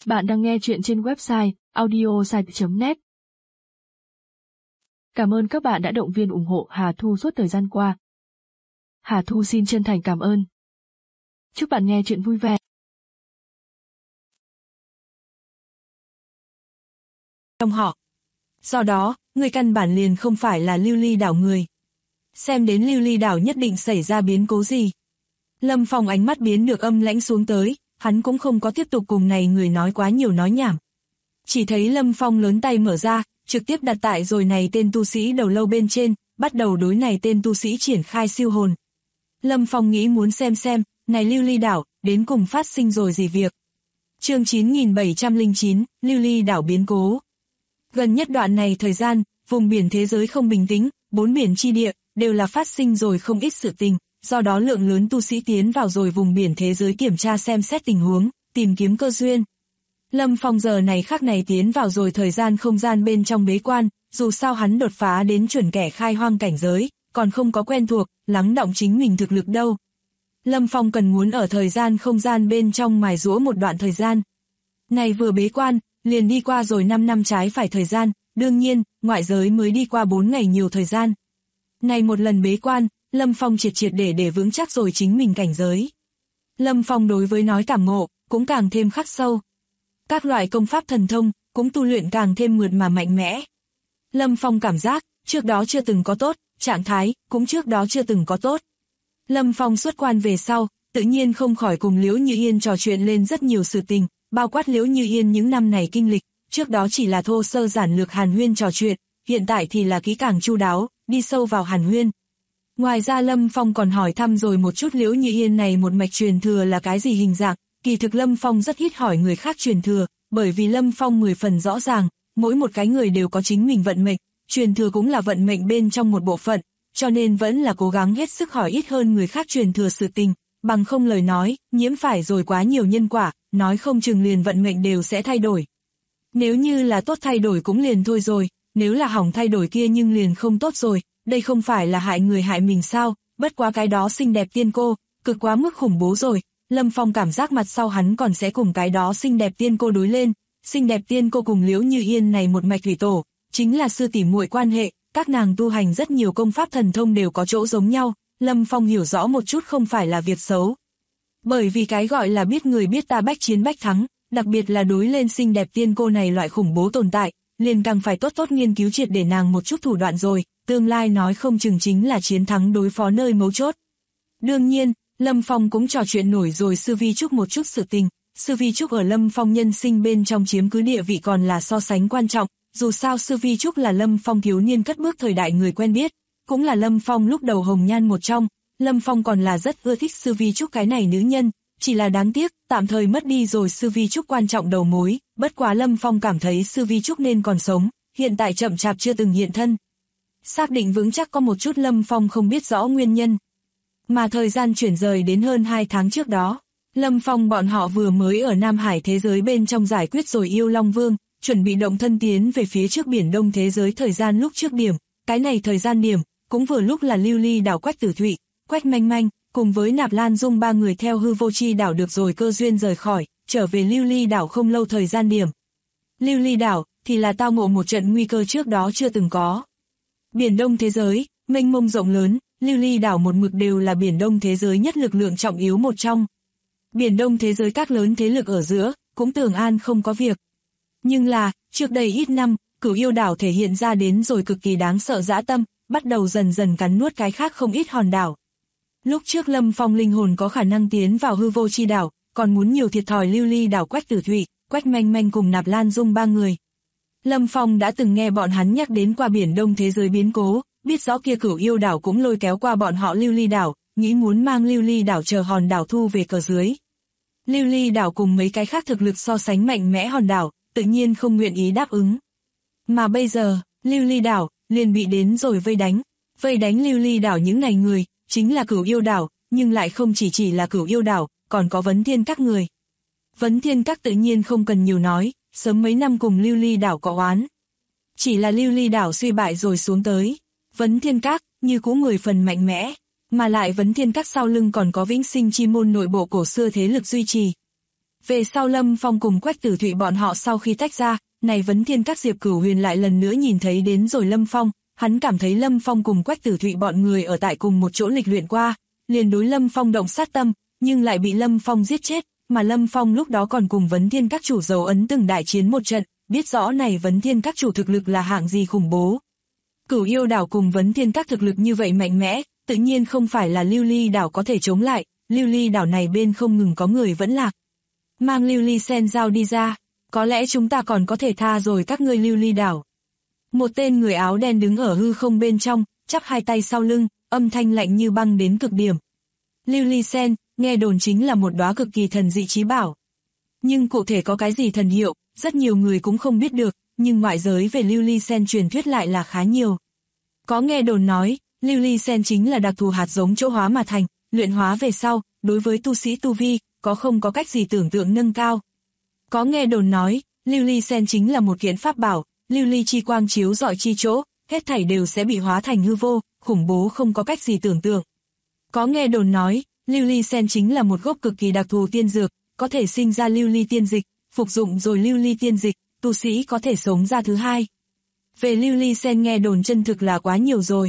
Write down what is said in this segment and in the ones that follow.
Bạn đang nghe chuyện trên website audiosite.net. Cảm ơn các bạn đã động viên ủng hộ Hà Thu suốt thời gian qua. Hà Thu xin chân thành cảm ơn. Chúc bạn nghe chuyện vui vẻ. Trong họ. Do đó, người căn bản liền không phải là Lưu Ly đảo người. Xem đến Lưu Ly đảo nhất định xảy ra biến cố gì. Lâm Phong ánh mắt biến được âm lãnh xuống tới, hắn cũng không có tiếp tục cùng này người nói quá nhiều nói nhảm. Chỉ thấy Lâm Phong lớn tay mở ra, trực tiếp đặt tại rồi này tên tu sĩ đầu lâu bên trên, bắt đầu đối này tên tu sĩ triển khai siêu hồn. Lâm Phong nghĩ muốn xem, này Lưu Ly đảo, đến cùng phát sinh rồi gì việc. Chương 9709, Lưu Ly đảo biến cố. Gần nhất đoạn này thời gian, vùng biển thế giới không bình tĩnh, bốn biển chi địa, đều là phát sinh rồi không ít sự tình, do đó lượng lớn tu sĩ tiến vào rồi vùng biển thế giới kiểm tra xem xét tình huống, tìm kiếm cơ duyên. Lâm Phong giờ này khắc này tiến vào rồi thời gian không gian bên trong bế quan, dù sao hắn đột phá đến chuẩn kẻ khai hoang cảnh giới, còn không có quen thuộc, lắng đọng chính mình thực lực đâu. Lâm Phong cần muốn ở thời gian không gian bên trong mài giũa một đoạn thời gian. Này vừa bế quan, liền đi qua rồi 5 năm trái phải thời gian, đương nhiên, ngoại giới mới đi qua 4 ngày nhiều thời gian. Này một lần bế quan, Lâm Phong triệt để vững chắc rồi chính mình cảnh giới. Lâm Phong đối với nói cảm ngộ, cũng càng thêm khắc sâu. Các loại công pháp thần thông, cũng tu luyện càng thêm mượt mà mạnh mẽ. Lâm Phong cảm giác, trước đó chưa từng có tốt, trạng thái, cũng trước đó chưa từng có tốt. Lâm Phong xuất quan về sau, tự nhiên không khỏi cùng Liễu Như Yên trò chuyện lên rất nhiều sự tình, bao quát Liễu Như Yên những năm này kinh lịch, trước đó chỉ là thô sơ giản lược hàn huyên trò chuyện, hiện tại thì là kỹ càng chu đáo, đi sâu vào hàn huyên. Ngoài ra Lâm Phong còn hỏi thăm rồi một chút Liễu Như Yên này một mạch truyền thừa là cái gì hình dạng, kỳ thực Lâm Phong rất ít hỏi người khác truyền thừa, bởi vì Lâm Phong 10 phần rõ ràng, mỗi một cái người đều có chính mình vận mệnh, truyền thừa cũng là vận mệnh bên trong một bộ phận, cho nên vẫn là cố gắng hết sức hỏi ít hơn người khác truyền thừa sự tình, bằng không lời nói, nhiễm phải rồi quá nhiều nhân quả, nói không chừng liền vận mệnh đều sẽ thay đổi. Nếu như là tốt thay đổi cũng liền thôi rồi, nếu là hỏng thay đổi kia nhưng liền không tốt rồi, đây không phải là hại người hại mình sao, bất quá cái đó xinh đẹp tiên cô, cực quá mức khủng bố rồi. Lâm Phong cảm giác mặt sau hắn còn sẽ cùng cái đó xinh đẹp tiên cô đối lên, xinh đẹp tiên cô cùng Liễu Như Yên này một mạch thủy tổ, chính là sư tỷ muội quan hệ, các nàng tu hành rất nhiều công pháp thần thông đều có chỗ giống nhau, Lâm Phong hiểu rõ một chút không phải là việc xấu. Bởi vì cái gọi là biết người biết ta bách chiến bách thắng, đặc biệt là đối lên xinh đẹp tiên cô này loại khủng bố tồn tại, liền càng phải tốt nghiên cứu triệt để nàng một chút thủ đoạn rồi, tương lai nói không chừng chính là chiến thắng đối phó nơi mấu chốt. Đương nhiên, Lâm Phong cũng trò chuyện nổi rồi Sư Vi Trúc một chút sự tình, Sư Vi Trúc ở Lâm Phong nhân sinh bên trong chiếm cứ địa vị còn là so sánh quan trọng, dù sao Sư Vi Trúc là Lâm Phong thiếu niên cất bước thời đại người quen biết, cũng là Lâm Phong lúc đầu hồng nhan một trong, Lâm Phong còn là rất ưa thích Sư Vi Trúc cái này nữ nhân, chỉ là đáng tiếc, tạm thời mất đi rồi Sư Vi Trúc quan trọng đầu mối, bất quá Lâm Phong cảm thấy Sư Vi Trúc nên còn sống, hiện tại chậm chạp chưa từng hiện thân. Xác định vững chắc có một chút Lâm Phong không biết rõ nguyên nhân. Mà thời gian chuyển rời đến hơn 2 tháng trước đó, Lâm Phong bọn họ vừa mới ở Nam Hải thế giới bên trong giải quyết rồi yêu Long Vương, chuẩn bị động thân tiến về phía trước biển Đông thế giới thời gian lúc trước điểm, cái này thời gian điểm, cũng vừa lúc là Lưu Ly đảo Quách Tử Thụy, Quách Manh Manh, cùng với Nạp Lan Dung ba người theo hư vô chi đảo được rồi cơ duyên rời khỏi, trở về Lưu Ly đảo không lâu thời gian điểm. Lưu Ly đảo, thì là tao ngộ một trận nguy cơ trước đó chưa từng có. Biển Đông thế giới, mênh mông rộng lớn, Lưu Ly đảo một mực đều là Biển Đông thế giới nhất lực lượng trọng yếu một trong. Biển Đông thế giới các lớn thế lực ở giữa, cũng tưởng an không có việc. Nhưng là, trước đây ít năm, Cửu Yêu đảo thể hiện ra đến rồi cực kỳ đáng sợ dã tâm, bắt đầu dần dần cắn nuốt cái khác không ít hòn đảo. Lúc trước Lâm Phong linh hồn có khả năng tiến vào hư vô chi đảo, còn muốn nhiều thiệt thòi Lưu Ly đảo Quách Tử Thụy, Quách Manh Manh cùng Nạp Lan Dung ba người. Lâm Phong đã từng nghe bọn hắn nhắc đến qua Biển Đông thế giới biến cố, biết rõ kia Cửu Yêu đảo cũng lôi kéo qua bọn họ Lưu Ly đảo, nghĩ muốn mang Lưu Ly đảo chờ hòn đảo thu về cờ dưới. Lưu Ly đảo cùng mấy cái khác thực lực so sánh mạnh mẽ hòn đảo, tự nhiên không nguyện ý đáp ứng. Mà bây giờ, Lưu Ly đảo liền bị đến rồi vây đánh Lưu Ly đảo những này người, chính là Cửu Yêu đảo, nhưng lại không chỉ là Cửu Yêu đảo, còn có Vấn Thiên Các người. Vấn Thiên Các tự nhiên không cần nhiều nói, sớm mấy năm cùng Lưu Ly đảo có oán. Chỉ là Lưu Ly đảo suy bại rồi xuống tới, Vấn Thiên Các như cũ 10 phần mạnh mẽ, mà lại Vấn Thiên Các sau lưng còn có Vĩnh Sinh Chi môn nội bộ cổ xưa thế lực duy trì. Về sau Lâm Phong cùng Quách Tử Thụy bọn họ sau khi tách ra, này Vấn Thiên Các Diệp Cửu Huyền lại lần nữa nhìn thấy đến rồi Lâm Phong, hắn cảm thấy Lâm Phong cùng Quách Tử Thụy bọn người ở tại cùng một chỗ lịch luyện qua, liền đối Lâm Phong động sát tâm, nhưng lại bị Lâm Phong giết chết, mà Lâm Phong lúc đó còn cùng Vấn Thiên Các chủ dấu ấn từng đại chiến một trận, biết rõ này Vấn Thiên Các chủ thực lực là hạng gì khủng bố. Cửu Yêu đảo cùng Vấn Thiên Các thực lực như vậy mạnh mẽ, tự nhiên không phải là Lưu Ly đảo có thể chống lại, Lưu Ly đảo này bên không ngừng có người vẫn lạc. Mang Lưu Ly Sen dao đi ra, có lẽ chúng ta còn có thể tha rồi các ngươi Lưu Ly đảo. Một tên người áo đen đứng ở hư không bên trong, chắp hai tay sau lưng, âm thanh lạnh như băng đến cực điểm. Lưu Ly Sen, nghe đồn chính là một đóa cực kỳ thần dị chí bảo. Nhưng cụ thể có cái gì thần hiệu, rất nhiều người cũng không biết được, nhưng ngoại giới về Lưu Ly Sen truyền thuyết lại là khá nhiều. Có nghe đồn nói, Lưu Ly Sen chính là đặc thù hạt giống chỗ hóa mà thành, luyện hóa về sau, đối với tu sĩ tu vi, có không có cách gì tưởng tượng nâng cao. Có nghe đồn nói, Lưu Ly Sen chính là một kiện pháp bảo, lưu ly chi quang chiếu rọi chi chỗ, hết thảy đều sẽ bị hóa thành hư vô, khủng bố không có cách gì tưởng tượng. Có nghe đồn nói, Lưu Ly Sen chính là một gốc cực kỳ đặc thù tiên dược, có thể sinh ra lưu ly tiên dịch, phục dụng rồi lưu ly tiên dịch, tu sĩ có thể sống ra thứ hai. Về Lưu Ly Sen nghe đồn chân thực là quá nhiều rồi.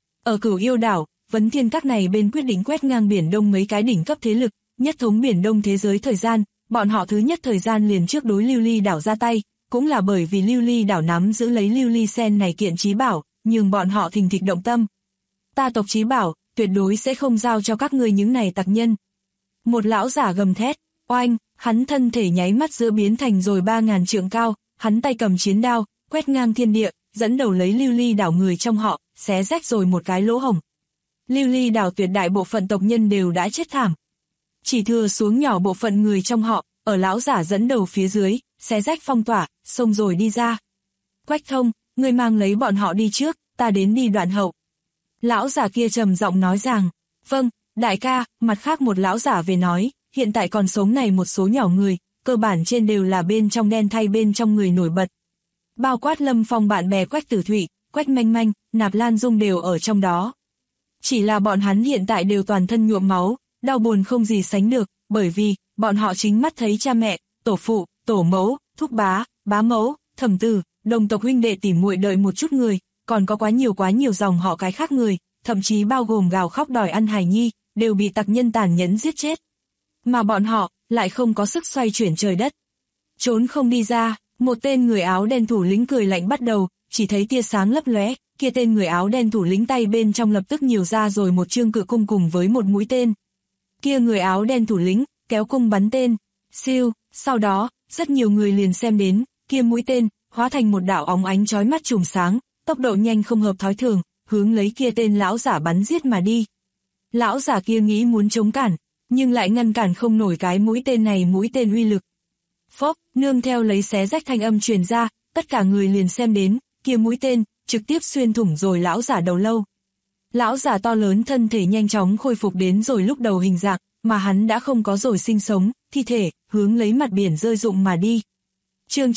Ở Cửu Yêu đảo, Vấn Thiên Các này bên quyết định quét ngang Biển Đông mấy cái đỉnh cấp thế lực, nhất thống Biển Đông thế giới thời gian, bọn họ thứ nhất thời gian liền trước đối Lưu Ly đảo ra tay, cũng là bởi vì Lưu Ly đảo nắm giữ lấy Lưu Ly Sen này kiện chí bảo, nhưng bọn họ thình thịch động tâm. Ta tộc chí bảo, tuyệt đối sẽ không giao cho các ngươi những này tặc nhân. Một lão giả gầm thét, oanh, hắn thân thể nháy mắt giữa biến thành rồi 3000 trượng cao, hắn tay cầm chiến đao, quét ngang thiên địa, dẫn đầu lấy Lưu Ly đảo người trong họ, xé rách rồi một cái lỗ hổng. Lưu Ly đảo tuyệt đại bộ phận tộc nhân đều đã chết thảm. Chỉ thừa xuống nhỏ bộ phận người trong họ, ở lão giả dẫn đầu phía dưới, xé rách phong tỏa, xông rồi đi ra. Quách Thông, ngươi mang lấy bọn họ đi trước, ta đến đi đoạn hậu. Lão giả kia trầm giọng nói rằng, vâng, đại ca, mặt khác một lão giả về nói, hiện tại còn sống này một số nhỏ người, cơ bản trên đều là bên trong đen thay bên trong người nổi bật. Bao quát Lâm Phong bạn bè Quách Tử Thụy, Quách Manh Manh, Nạp Lan Dung đều ở trong đó. Chỉ là bọn hắn hiện tại đều toàn thân nhuộm máu, đau buồn không gì sánh được, bởi vì, bọn họ chính mắt thấy cha mẹ, tổ phụ, tổ mẫu, thúc bá, bá mẫu, thẩm tử, đồng tộc huynh đệ tỉ muội đợi một chút người, còn có quá nhiều dòng họ cái khác người, thậm chí bao gồm gào khóc đòi ăn hài nhi, đều bị tặc nhân tàn nhẫn giết chết. Mà bọn họ, lại không có sức xoay chuyển trời đất. Trốn không đi ra, một tên người áo đen thủ lĩnh cười lạnh bắt đầu, chỉ thấy tia sáng lấp lóe, kia tên người áo đen thủ lĩnh tay bên trong lập tức nhiều ra rồi một chương cự cung cùng với một mũi tên. Kia người áo đen thủ lĩnh, kéo cung bắn tên, siêu, sau đó, rất nhiều người liền xem đến, kia mũi tên, hóa thành một đạo óng ánh chói mắt chùm sáng, tốc độ nhanh không hợp thói thường, hướng lấy kia tên lão giả bắn giết mà đi. Lão giả kia nghĩ muốn chống cản, nhưng lại ngăn cản không nổi cái mũi tên này mũi tên uy lực. Phốc, nương theo lấy xé rách thanh âm truyền ra, tất cả người liền xem đến, kia mũi tên, trực tiếp xuyên thủng rồi lão giả đầu lâu. Lão giả to lớn thân thể nhanh chóng khôi phục đến rồi lúc đầu hình dạng, mà hắn đã không có rồi sinh sống, thi thể, hướng lấy mặt biển rơi rụng mà đi. Chương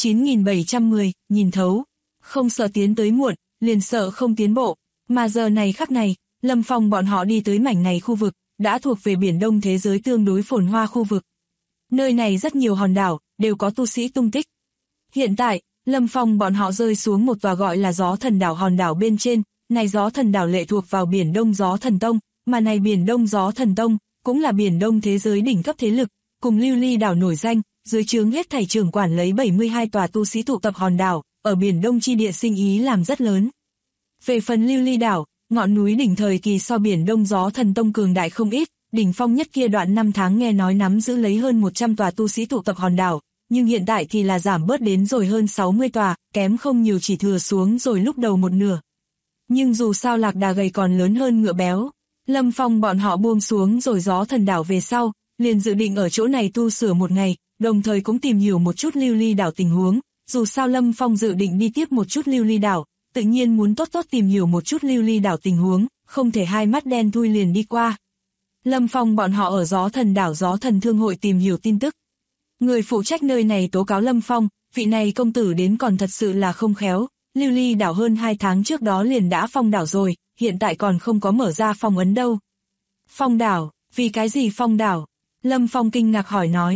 9710, nhìn thấu, không sợ tiến tới muộn, liền sợ không tiến bộ, mà giờ này khắc này, Lâm Phong bọn họ đi tới mảnh này khu vực, đã thuộc về Biển Đông thế giới tương đối phồn hoa khu vực. Nơi này rất nhiều hòn đảo, đều có tu sĩ tung tích. Hiện tại, Lâm Phong bọn họ rơi xuống một tòa gọi là Gió Thần đảo hòn đảo bên trên, này Gió Thần đảo lệ thuộc vào Biển Đông Gió Thần Tông, mà này Biển Đông Gió Thần Tông, cũng là Biển Đông thế giới đỉnh cấp thế lực, cùng Lưu Ly đảo nổi danh, dưới trướng hết thảy trưởng quản lấy 72 tòa tu sĩ tụ tập hòn đảo, ở Biển Đông chi địa sinh ý làm rất lớn. Về phần Lưu Ly đảo, ngọn núi đỉnh thời kỳ so Biển Đông Gió Thần Tông cường đại không ít, đỉnh phong nhất kia đoạn 5 tháng nghe nói nắm giữ lấy hơn 100 tòa tu sĩ tụ tập hòn đảo, nhưng hiện tại thì là giảm bớt đến rồi hơn 60 tòa, kém không nhiều chỉ thừa xuống rồi lúc đầu một nửa. Nhưng dù sao lạc đà gầy còn lớn hơn ngựa béo, Lâm Phong bọn họ buông xuống rồi Gió Thần đảo về sau, liền dự định ở chỗ này tu sửa một ngày, đồng thời cũng tìm hiểu một chút Lưu Ly đảo tình huống, dù sao Lâm Phong dự định đi tiếp một chút Lưu Ly đảo, tự nhiên muốn tốt tìm hiểu một chút Lưu Ly đảo tình huống, không thể hai mắt đen thui liền đi qua. Lâm Phong bọn họ ở Gió Thần đảo Gió Thần Thương hội tìm hiểu tin tức. Người phụ trách nơi này tố cáo Lâm Phong, vị này công tử đến còn thật sự là không khéo, Lưu Ly đảo hơn 2 tháng trước đó liền đã phong đảo rồi, hiện tại còn không có mở ra phong ấn đâu. Phong đảo, vì cái gì phong đảo? Lâm Phong kinh ngạc hỏi nói.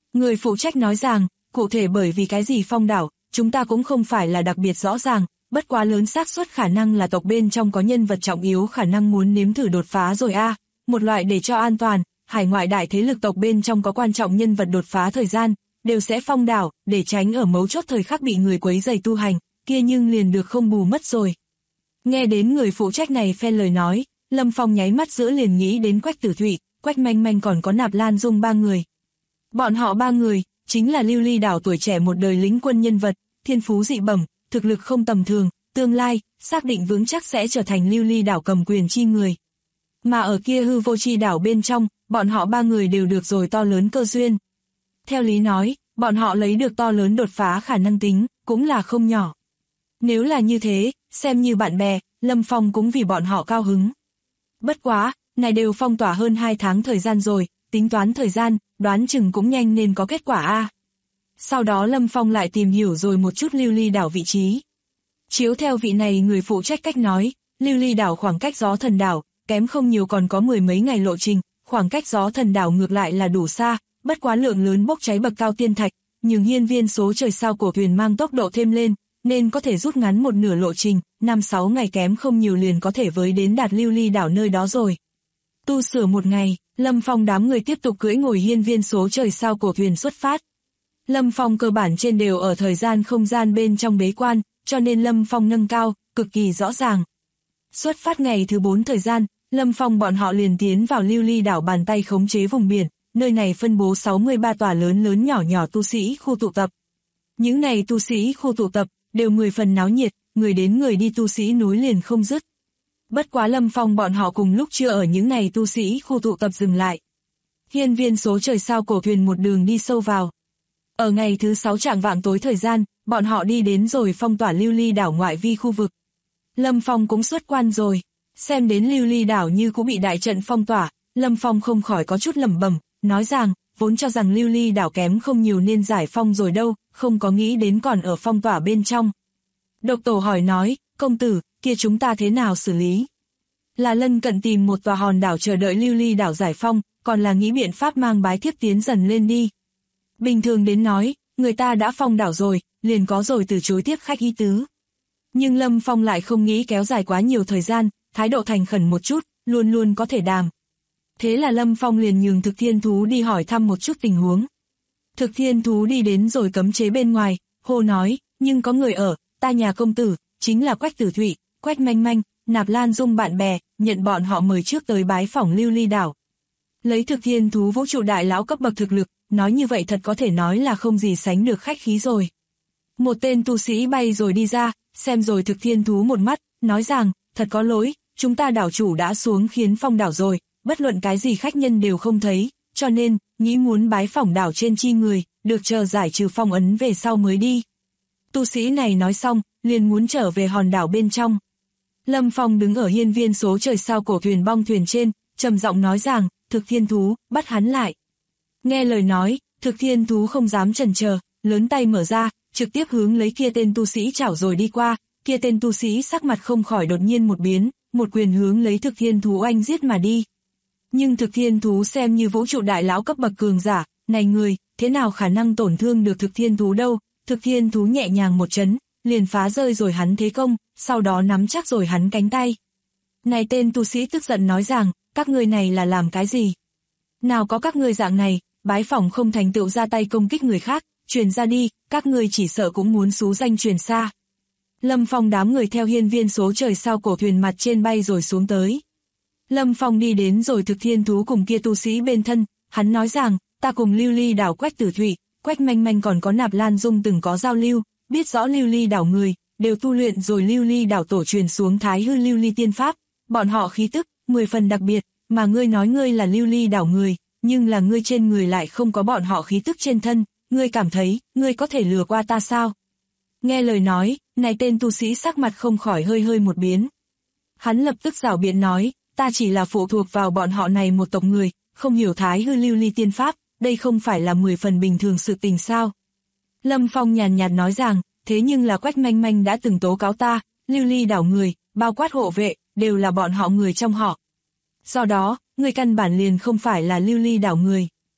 Người phụ trách nói rằng, cụ thể bởi vì cái gì phong đảo, chúng ta cũng không phải là đặc biệt rõ ràng, bất quá lớn xác suất khả năng là tộc bên trong có nhân vật trọng yếu khả năng muốn nếm thử đột phá rồi a. Một loại để cho an toàn, hải ngoại đại thế lực tộc bên trong có quan trọng nhân vật đột phá thời gian, đều sẽ phong đảo, để tránh ở mấu chốt thời khắc bị người quấy rầy tu hành, kia nhưng liền được không bù mất rồi. Nghe đến người phụ trách này phen lời nói, Lâm Phong nháy mắt giữa liền nghĩ đến Quách Tử Thụy, Quách Manh Manh còn có Nạp Lan Dung ba người. Bọn họ ba người, chính là Lưu Ly đảo tuổi trẻ một đời lính quân nhân vật, thiên phú dị bẩm, thực lực không tầm thường, tương lai, xác định vững chắc sẽ trở thành Lưu Ly đảo cầm quyền chi người. Mà ở kia hư vô chi đảo bên trong, bọn họ ba người đều được rồi to lớn cơ duyên. Theo lý nói, bọn họ lấy được to lớn đột phá khả năng tính, cũng là không nhỏ. Nếu là như thế, xem như bạn bè, Lâm Phong cũng vì bọn họ cao hứng. Bất quá, này đều phong tỏa hơn 2 tháng thời gian rồi, tính toán thời gian, đoán chừng cũng nhanh nên có kết quả a. Sau đó Lâm Phong lại tìm hiểu rồi một chút Lưu Ly đảo vị trí. Chiếu theo vị này người phụ trách cách nói, Lưu Ly đảo khoảng cách Gió Thần đảo, kém không nhiều còn có 10 mấy ngày lộ trình, khoảng cách Gió Thần đảo ngược lại là đủ xa, bất quá lượng lớn bốc cháy bậc cao tiên thạch, nhưng hiên viên số trời sao cổ thuyền mang tốc độ thêm lên, nên có thể rút ngắn một nửa lộ trình, 5-6 ngày kém không nhiều liền có thể với đến đạt Lưu Ly đảo nơi đó rồi. Tu sửa một ngày, Lâm Phong đám người tiếp tục cưỡi ngồi hiên viên số trời sao cổ thuyền xuất phát. Lâm Phong cơ bản trên đều ở thời gian không gian bên trong bế quan, cho nên Lâm Phong nâng cao, cực kỳ rõ ràng. Xuất phát ngày thứ 4 thời gian, Lâm Phong bọn họ liền tiến vào Lưu Ly đảo bàn tay khống chế vùng biển, nơi này phân bố 63 tòa lớn lớn nhỏ nhỏ tu sĩ khu tụ tập. Những này tu sĩ khu tụ tập, đều 10 phần náo nhiệt, người đến người đi tu sĩ nối liền không dứt. Bất quá Lâm Phong bọn họ cùng lúc chưa ở những này tu sĩ khu tụ tập dừng lại. Hiên viên số trời sao cổ thuyền một đường đi sâu vào. Ở ngày thứ 6 chạng vạng tối thời gian, bọn họ đi đến rồi phong tỏa Lưu Ly đảo ngoại vi khu vực. Lâm Phong cũng xuất quan rồi, xem đến Lưu Ly đảo như cũng bị đại trận phong tỏa, Lâm Phong không khỏi có chút lẩm bẩm, nói rằng, vốn cho rằng Lưu Ly đảo kém không nhiều nên giải phong rồi đâu, không có nghĩ đến còn ở phong tỏa bên trong. Độc Tổ hỏi nói, công tử, kia chúng ta thế nào xử lý? Là lân cận tìm một tòa hòn đảo chờ đợi Lưu Ly đảo giải phong, còn là nghĩ biện pháp mang bái thiếp tiến dần lên đi. Bình thường đến nói, người ta đã phong đảo rồi, liền có rồi từ chối tiếp khách ý tứ. Nhưng Lâm Phong lại không nghĩ kéo dài quá nhiều thời gian, thái độ thành khẩn một chút, luôn luôn có thể đàm. Thế là Lâm Phong liền nhường Thực Thiên Thú đi hỏi thăm một chút tình huống. Thực Thiên Thú đi đến rồi cấm chế bên ngoài, hô nói, nhưng có người ở, ta nhà công tử, chính là Quách Tử Thụy, Quách Manh Manh, Nạp Lan Dung bạn bè, nhận bọn họ mời trước tới bái phỏng Lưu Ly đảo. Lấy Thực Thiên Thú vũ trụ đại lão cấp bậc thực lực, nói như vậy thật có thể nói là không gì sánh được khách khí rồi. Một tên tu sĩ bay rồi đi ra, xem rồi Thực Thiên Thú một mắt, nói rằng, thật có lỗi, chúng ta đảo chủ đã xuống khiến phong đảo rồi, bất luận cái gì khách nhân đều không thấy, cho nên, nghĩ muốn bái phỏng đảo trên chi người, được chờ giải trừ phong ấn về sau mới đi. Tu sĩ này nói xong, liền muốn trở về hòn đảo bên trong. Lâm Phong đứng ở hiên viên số trời sao cổ thuyền bong thuyền trên, trầm giọng nói rằng, Thực Thiên Thú, bắt hắn lại. Nghe lời nói, Thực Thiên Thú không dám chần chờ, lớn tay mở ra, trực tiếp hướng lấy kia tên tu sĩ chảo rồi đi qua, kia tên tu sĩ sắc mặt không khỏi đột nhiên một biến, một quyền hướng lấy Thực Thiên Thú oanh giết mà đi. Nhưng Thực Thiên Thú xem như vũ trụ đại lão cấp bậc cường giả, này người, thế nào khả năng tổn thương được Thực Thiên Thú đâu, Thực Thiên Thú nhẹ nhàng một chấn, liền phá rơi rồi hắn thế công, sau đó nắm chắc rồi hắn cánh tay. Này tên tu sĩ tức giận nói rằng, các ngươi này là làm cái gì? Nào có các ngươi dạng này, bái phỏng không thành tựu ra tay công kích người khác, truyền ra đi, các ngươi chỉ sợ cũng muốn xú danh truyền xa. Lâm Phong đám người theo hiên viên số trời sao cổ thuyền mặt trên bay rồi xuống tới. Lâm Phong đi đến rồi Thực Thiên Thú cùng kia tu sĩ bên thân, hắn nói rằng, ta cùng Lưu Ly đảo Quách Tử Thụy, Quách Manh Manh còn có Nạp Lan Dung từng có giao lưu, biết rõ Lưu Ly đảo người, đều tu luyện rồi Lưu Ly đảo tổ truyền xuống Thái Hư Lưu Ly tiên pháp, bọn họ khí tức, 10 phần đặc biệt, mà ngươi nói ngươi là Lưu Ly đảo người, nhưng là ngươi trên người lại không có bọn họ khí tức trên thân, ngươi cảm thấy, ngươi có thể lừa qua ta sao? Nghe lời nói, này tên tu sĩ sắc mặt không khỏi hơi hơi một biến. Hắn lập tức giảo biện nói, ta chỉ là phụ thuộc vào bọn họ này một tộc người, không hiểu Thái Hư Lưu Ly tiên pháp, đây không phải là 10 phần bình thường sự tình sao? Lâm Phong nhàn nhạt nói rằng, thế nhưng là Quách Manh Manh đã từng tố cáo ta, Lưu Ly đảo người, bao quát hộ vệ, đều là bọn họ người trong họ. Do đó, người căn bản liền không phải là Lưu Ly đảo người.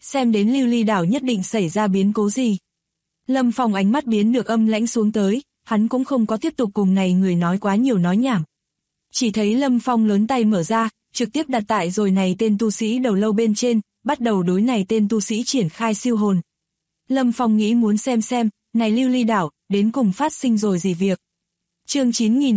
xem đến lưu ly đảo nhất định xảy ra biến cố gì. Lâm Phong ánh mắt biến được âm lãnh xuống tới, hắn cũng không có tiếp tục cùng này người nói quá nhiều nói nhảm. Chỉ thấy Lâm Phong lớn tay mở ra, trực tiếp đặt tại rồi này tên tu sĩ đầu lâu bên trên, bắt đầu đối này tên tu sĩ triển khai siêu hồn. Lâm Phong nghĩ muốn xem, này lưu ly đảo, đến cùng phát sinh rồi gì việc. Chương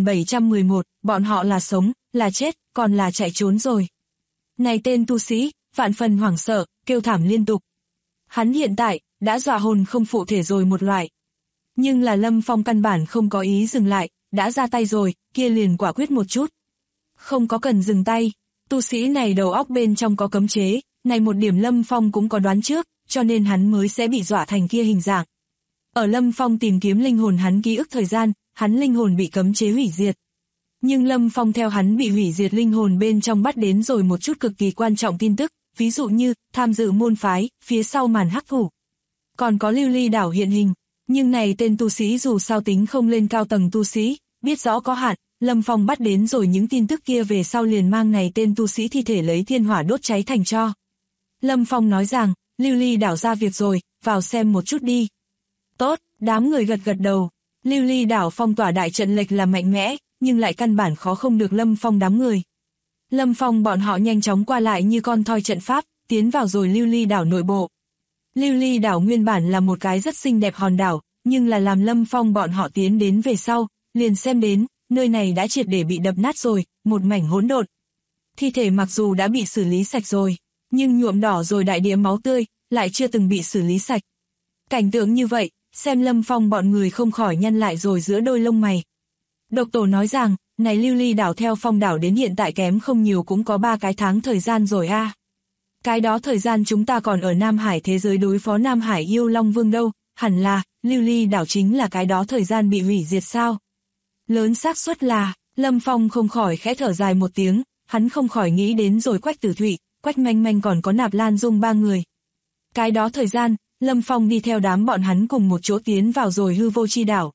9711, bọn họ là sống, là chết, còn là chạy trốn rồi. Này tên tu sĩ, vạn phần hoảng sợ, kêu thảm liên tục. Hắn hiện tại, đã dọa hồn không phụ thể rồi một loại. Nhưng là Lâm Phong căn bản không có ý dừng lại, đã ra tay rồi, kia liền quả quyết một chút. Không có cần dừng tay, tu sĩ này đầu óc bên trong có cấm chế, này một điểm Lâm Phong cũng có đoán trước, cho nên hắn mới sẽ bị dọa thành kia hình dạng. Ở Lâm Phong tìm kiếm linh hồn hắn ký ức thời gian, hắn linh hồn bị cấm chế hủy diệt. Nhưng Lâm Phong theo hắn bị hủy diệt linh hồn bên trong bắt đến rồi một chút cực kỳ quan trọng tin tức, ví dụ như tham dự môn phái, phía sau màn hắc thủ. Còn có lưu ly đảo hiện hình, nhưng này tên tu sĩ dù sao tính không lên cao tầng tu sĩ, biết rõ có hạn, Lâm Phong bắt đến rồi những tin tức kia về sau liền mang này tên tu sĩ thi thể lấy thiên hỏa đốt cháy thành tro. Lâm Phong nói rằng, lưu ly đảo ra việc rồi, vào xem một chút đi. Tốt, đám người gật đầu. Lưu ly đảo phong tỏa đại trận lệch là mạnh mẽ, nhưng lại căn bản khó không được Lâm Phong đám người. Lâm Phong bọn họ nhanh chóng qua lại như con thoi trận pháp, tiến vào rồi lưu ly đảo nội bộ. Lưu ly đảo nguyên bản là một cái rất xinh đẹp hòn đảo, nhưng là làm Lâm Phong bọn họ tiến đến về sau, liền xem đến, nơi này đã triệt để bị đập nát rồi, một mảnh hỗn độn. Thi thể mặc dù đã bị xử lý sạch rồi, nhưng nhuộm đỏ rồi đại địa máu tươi, lại chưa từng bị xử lý sạch. Cảnh tượng như vậy, xem Lâm Phong bọn người không khỏi nhăn lại rồi giữa đôi lông mày. Độc tổ nói rằng, này lưu ly đảo theo phong đảo đến hiện tại kém không nhiều cũng có 3 cái tháng thời gian rồi a. Cái đó thời gian chúng ta còn ở Nam Hải thế giới đối phó Nam Hải yêu Long Vương đâu, hẳn là, lưu ly đảo chính là cái đó thời gian bị hủy diệt sao. Lớn xác suất là, Lâm Phong không khỏi khẽ thở dài một tiếng, hắn không khỏi nghĩ đến rồi Quách Tử Thụy, Quách Manh Manh còn có Nạp Lan Dung 3 người. Cái đó thời gian, Lâm Phong đi theo đám bọn hắn cùng một chỗ tiến vào rồi hư vô chi đảo.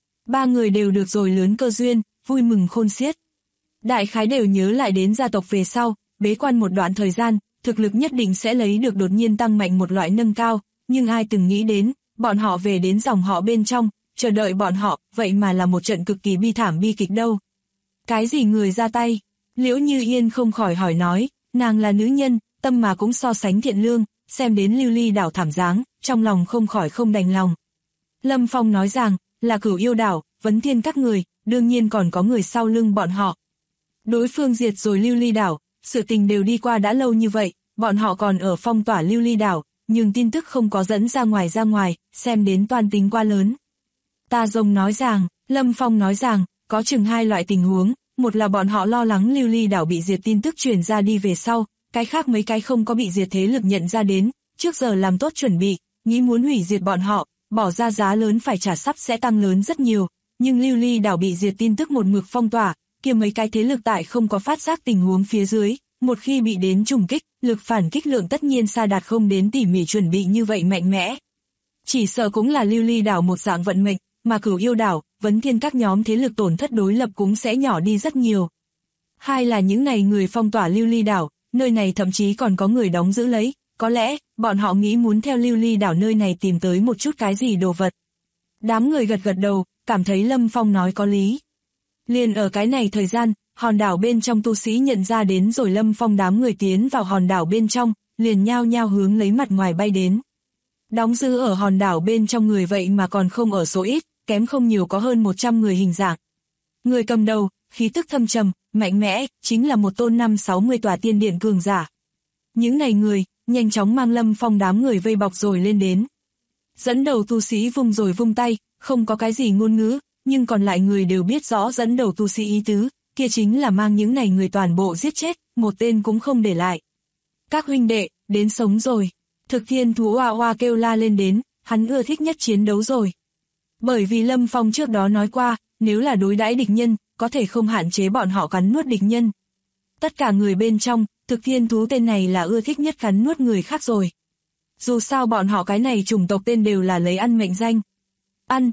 3 người đều được rồi lớn cơ duyên, vui mừng khôn xiết. Đại khái đều nhớ lại đến gia tộc về sau, bế quan một đoạn thời gian, thực lực nhất định sẽ lấy được đột nhiên tăng mạnh một loại nâng cao, nhưng ai từng nghĩ đến, bọn họ về đến dòng họ bên trong, chờ đợi bọn họ, vậy mà là một trận cực kỳ bi thảm bi kịch đâu. Cái gì người ra tay? Liễu Như Yên không khỏi hỏi nói, nàng là nữ nhân, tâm mà cũng so sánh thiện lương, xem đến lưu ly đảo thảm dáng, trong lòng không khỏi không đành lòng. Lâm Phong nói rằng, là Cửu Yêu đảo, vấn thiên các người, đương nhiên còn có người sau lưng bọn họ. Đối phương diệt rồi lưu ly đảo, sự tình đều đi qua đã lâu như vậy, bọn họ còn ở phong tỏa lưu ly đảo, nhưng tin tức không có dẫn ra ngoài, xem đến toan tính quá lớn. Ta rồng nói rằng, Lâm Phong nói rằng, có chừng 2 loại tình huống, một là bọn họ lo lắng lưu ly đảo bị diệt tin tức truyền ra đi về sau, cái khác mấy cái không có bị diệt thế lực nhận ra đến, trước giờ làm tốt chuẩn bị, nghĩ muốn hủy diệt bọn họ, bỏ ra giá lớn phải trả sắp sẽ tăng lớn rất nhiều, nhưng lưu ly đảo bị diệt tin tức một mực phong tỏa, kia mấy cái thế lực tại không có phát giác tình huống phía dưới, một khi bị đến trùng kích, lực phản kích lượng tất nhiên xa đạt không đến tỉ mỉ chuẩn bị như vậy mạnh mẽ. Chỉ sợ cũng là lưu ly đảo một dạng vận mệnh, mà Cửu Yêu đảo, vấn thiên các nhóm thế lực tổn thất đối lập cũng sẽ nhỏ đi rất nhiều. Hai là những này người phong tỏa lưu ly đảo, nơi này thậm chí còn có người đóng giữ lấy, có lẽ, bọn họ nghĩ muốn theo lưu ly đảo nơi này tìm tới một chút cái gì đồ vật. Đám người gật đầu, cảm thấy Lâm Phong nói có lý. Liền ở cái này thời gian, hòn đảo bên trong tu sĩ nhận ra đến rồi Lâm Phong đám người tiến vào hòn đảo bên trong, liền nhao nhao hướng lấy mặt ngoài bay đến. Đóng giữ ở hòn đảo bên trong người vậy mà còn không ở số ít, kém không nhiều có hơn 100 người hình dạng. Người cầm đầu, khí tức thâm trầm, mạnh mẽ, chính là một tôn 50-60 tòa tiên điện cường giả. Những này người, nhanh chóng mang Lâm Phong đám người vây bọc rồi lên đến. Dẫn đầu tu sĩ vung rồi vung tay, không có cái gì ngôn ngữ, nhưng còn lại người đều biết rõ dẫn đầu tu sĩ ý tứ, kia chính là mang những này người toàn bộ giết chết, một tên cũng không để lại. Các huynh đệ, đến sống rồi. Thực Thiên Thú oa oa kêu la lên đến, hắn ưa thích nhất chiến đấu rồi. Bởi vì Lâm Phong trước đó nói qua, nếu là đối đãi địch nhân, có thể không hạn chế bọn họ cắn nuốt địch nhân. Tất cả người bên trong, Thực Thiên Thú tên này là ưa thích nhất cắn nuốt người khác rồi. Dù sao bọn họ cái này chủng tộc tên đều là lấy ăn mệnh danh. Ăn,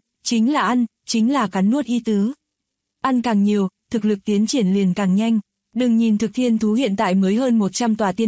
chính là cắn nuốt ý tứ. Ăn càng nhiều, thực lực tiến triển liền càng nhanh. Đừng nhìn Thực Thiên Thú hiện tại mới hơn 100 tòa tiên điện,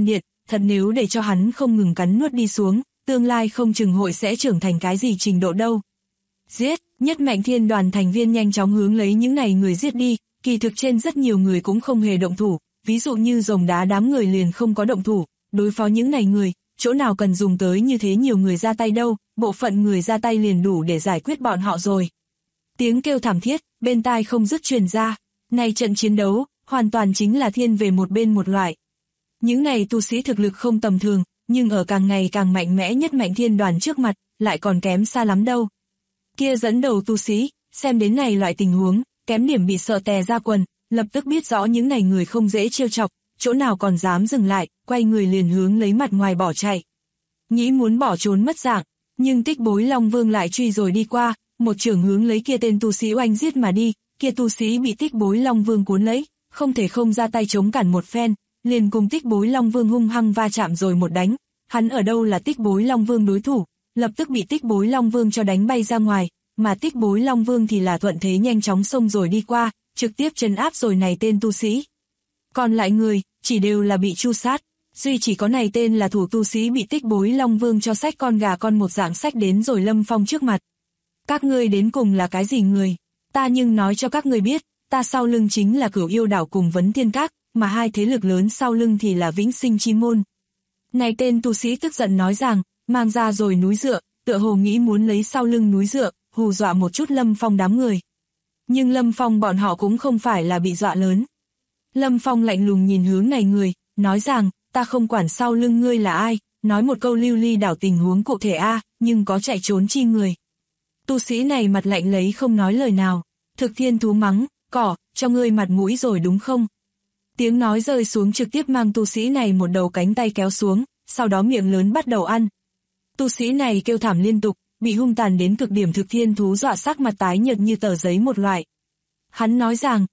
thật nếu để cho hắn không ngừng cắn nuốt đi xuống, tương lai không chừng hội sẽ trưởng thành cái gì trình độ đâu. Giết, Nhất Mạnh Thiên đoàn thành viên nhanh chóng hướng lấy những này người giết đi, kỳ thực trên rất nhiều người cũng không hề động thủ, ví dụ như Rồng Đá đám người liền không có động thủ, đối phó những này người, chỗ nào cần dùng tới như thế nhiều người ra tay đâu, bộ phận người ra tay liền đủ để giải quyết bọn họ rồi. Tiếng kêu thảm thiết, bên tai không dứt truyền ra, này trận chiến đấu, hoàn toàn chính là thiên về một bên một loại. Những này tu sĩ thực lực không tầm thường, nhưng ở càng ngày càng mạnh mẽ Nhất Mạnh Thiên đoàn trước mặt, lại còn kém xa lắm đâu. Kia dẫn đầu tu sĩ, xem đến này loại tình huống, kém điểm bị sợ tè ra quần, lập tức biết rõ những này người không dễ trêu chọc, chỗ nào còn dám dừng lại, quay người liền hướng lấy mặt ngoài bỏ chạy. Nghĩ muốn bỏ trốn mất dạng, nhưng Tích Bối Long Vương lại truy rồi đi qua, một chưởng hướng lấy kia tên tu sĩ oanh giết mà đi, kia tu sĩ bị Tích Bối Long Vương cuốn lấy, không thể không ra tay chống cản một phen, liền cùng Tích Bối Long Vương hung hăng va chạm rồi một đánh, hắn ở đâu là Tích Bối Long Vương đối thủ, lập tức bị Tích Bối Long Vương cho đánh bay ra ngoài, mà Tích Bối Long Vương thì là thuận thế nhanh chóng xông rồi đi qua, trực tiếp trấn áp rồi này tên tu sĩ. Còn lại người, chỉ đều là bị tru sát, duy chỉ có này tên là thủ tu sĩ bị Tích Bối Long Vương cho xách con gà con một dạng xách đến rồi Lâm Phong trước mặt. Các ngươi đến cùng là cái gì người? Ta nhưng nói cho các ngươi biết, ta sau lưng chính là Cửu Yêu Đảo cùng Vấn Thiên Các, mà hai thế lực lớn sau lưng thì là Vĩnh Sinh Chi Môn. Này tên tu sĩ tức giận nói rằng, mang ra rồi núi dựa, tựa hồ nghĩ muốn lấy sau lưng núi dựa, hù dọa một chút Lâm Phong đám người. Nhưng Lâm Phong bọn họ cũng không phải là bị dọa lớn. Lâm Phong lạnh lùng nhìn hướng này người, nói rằng, ta không quản sau lưng ngươi là ai, nói một câu Lưu Ly đảo tình huống cụ thể nhưng có chạy trốn chi người. Tu sĩ này mặt lạnh lấy không nói lời nào, Thực Thiên Thú mắng, cỏ, cho ngươi mặt mũi rồi đúng không? Tiếng nói rơi xuống trực tiếp mang tu sĩ này một đầu cánh tay kéo xuống, sau đó miệng lớn bắt đầu ăn. Tu sĩ này kêu thảm liên tục, bị hung tàn đến cực điểm Thực Thiên Thú dọa sắc mặt tái nhợt như tờ giấy một loại. Hắn nói rằng,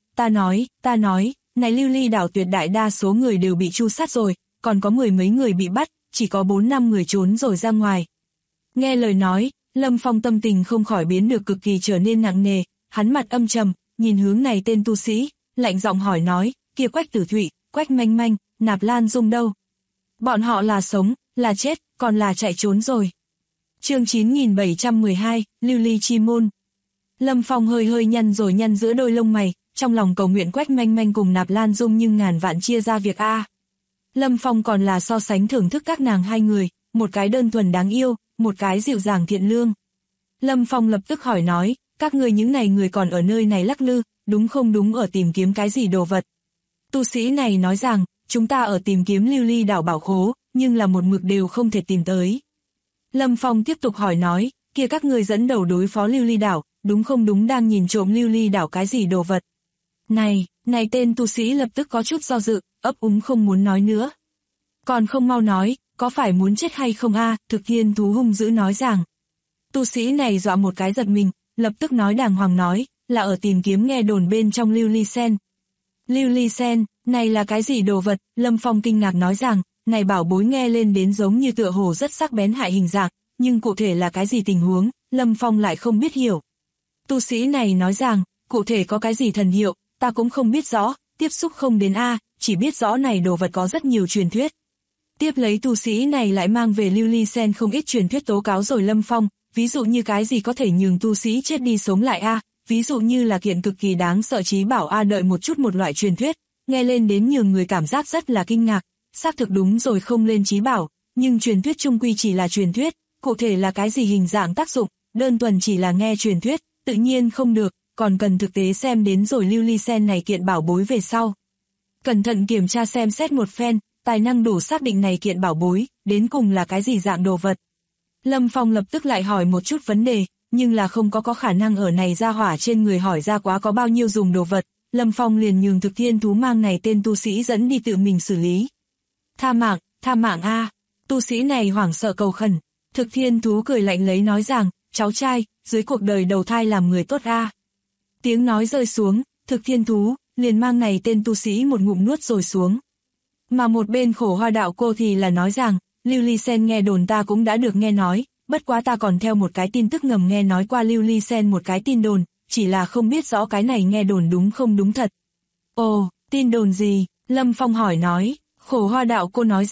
ta nói, này Lưu Ly đảo tuyệt đại đa số người đều bị tru sát rồi, còn có mười mấy người bị bắt, chỉ có 4-5 người trốn rồi ra ngoài. Nghe lời nói, Lâm Phong tâm tình không khỏi biến được cực kỳ trở nên nặng nề, hắn mặt âm trầm, nhìn hướng này tên tu sĩ, lạnh giọng hỏi nói, kia Quách Tử Thụy, Quách Manh Manh, Nạp Lan Dung đâu? Bọn họ là sống, là chết, còn là chạy trốn rồi. Chương 9712, Lưu Ly Chi Môn. Lâm Phong hơi nhăn rồi nhăn giữa đôi lông mày, trong lòng cầu nguyện Quách Manh Manh cùng Nạp Lan Dung nhưng ngàn vạn chia ra việc Lâm Phong còn là so sánh thưởng thức các nàng hai người, một cái đơn thuần đáng yêu, một cái dịu dàng thiện lương. Lâm Phong lập tức hỏi nói, các người những này người còn ở nơi này lắc lư, đúng không đúng ở tìm kiếm cái gì đồ vật. Tu sĩ này nói rằng, chúng ta ở tìm kiếm Lưu Ly đảo bảo khố, nhưng là một mực đều không thể tìm tới. Lâm Phong tiếp tục hỏi nói, kia các người dẫn đầu đối phó Lưu Ly đảo, đúng không đúng đang nhìn trộm Lưu Ly đảo cái gì đồ vật. Này tên tu sĩ lập tức có chút do dự, ấp úng không muốn nói nữa. Còn không mau nói, có phải muốn chết hay không Thực Thiên Thú hung dữ nói rằng. Tu sĩ này dọa một cái giật mình, lập tức nói đàng hoàng nói, là ở tìm kiếm nghe đồn bên trong Lưu Ly Sen. Lưu Ly Sen, này là cái gì đồ vật? Lâm Phong kinh ngạc nói rằng, này bảo bối nghe lên đến giống như tựa hồ rất sắc bén hại hình dạng, nhưng cụ thể là cái gì tình huống, Lâm Phong lại không biết hiểu. Tu sĩ này nói rằng, cụ thể có cái gì thần hiệu, ta cũng không biết rõ, tiếp xúc không đến chỉ biết rõ này đồ vật có rất nhiều truyền thuyết. Tiếp lấy tu sĩ này lại mang về Lưu Ly Sen không ít truyền thuyết tố cáo rồi Lâm Phong, ví dụ như cái gì có thể nhường tu sĩ chết đi sống lại ví dụ như là kiện cực kỳ đáng sợ trí bảo đợi một chút một loại truyền thuyết, nghe lên đến nhường người cảm giác rất là kinh ngạc, xác thực đúng rồi không lên trí bảo, nhưng truyền thuyết chung quy chỉ là truyền thuyết, cụ thể là cái gì hình dạng tác dụng, đơn thuần chỉ là nghe truyền thuyết, tự nhiên không được, còn cần thực tế xem đến rồi Lưu Ly Sen này kiện bảo bối về sau. Cẩn thận kiểm tra xem xét một phen, tài năng đủ xác định này kiện bảo bối, đến cùng là cái gì dạng đồ vật. Lâm Phong lập tức lại hỏi một chút vấn đề, nhưng là không có khả năng ở này ra hỏa trên người hỏi ra quá có bao nhiêu dùng đồ vật, Lâm Phong liền nhường Thực Thiên Thú mang này tên tu sĩ dẫn đi tự mình xử lý. Tha mạng tu sĩ này hoảng sợ cầu khẩn, Thực Thiên Thú cười lạnh lấy nói rằng, cháu trai, dưới cuộc đời đầu thai làm người tốt Tiếng nói rơi xuống, Thực Thiên Thú, liền mang này tên tu sĩ một ngụm nuốt rồi xuống. Mà một bên Khổ Hoa đạo cô thì là nói rằng, Lưu Ly Sen nghe đồn ta cũng đã được nghe nói, bất quá ta còn theo một cái tin tức ngầm nghe nói qua Lưu Ly Sen một cái tin đồn, chỉ là không biết rõ cái này nghe đồn đúng không đúng thật. Ồ, tin đồn gì? Lâm Phong hỏi nói, Khổ Hoa đạo cô nói rằng,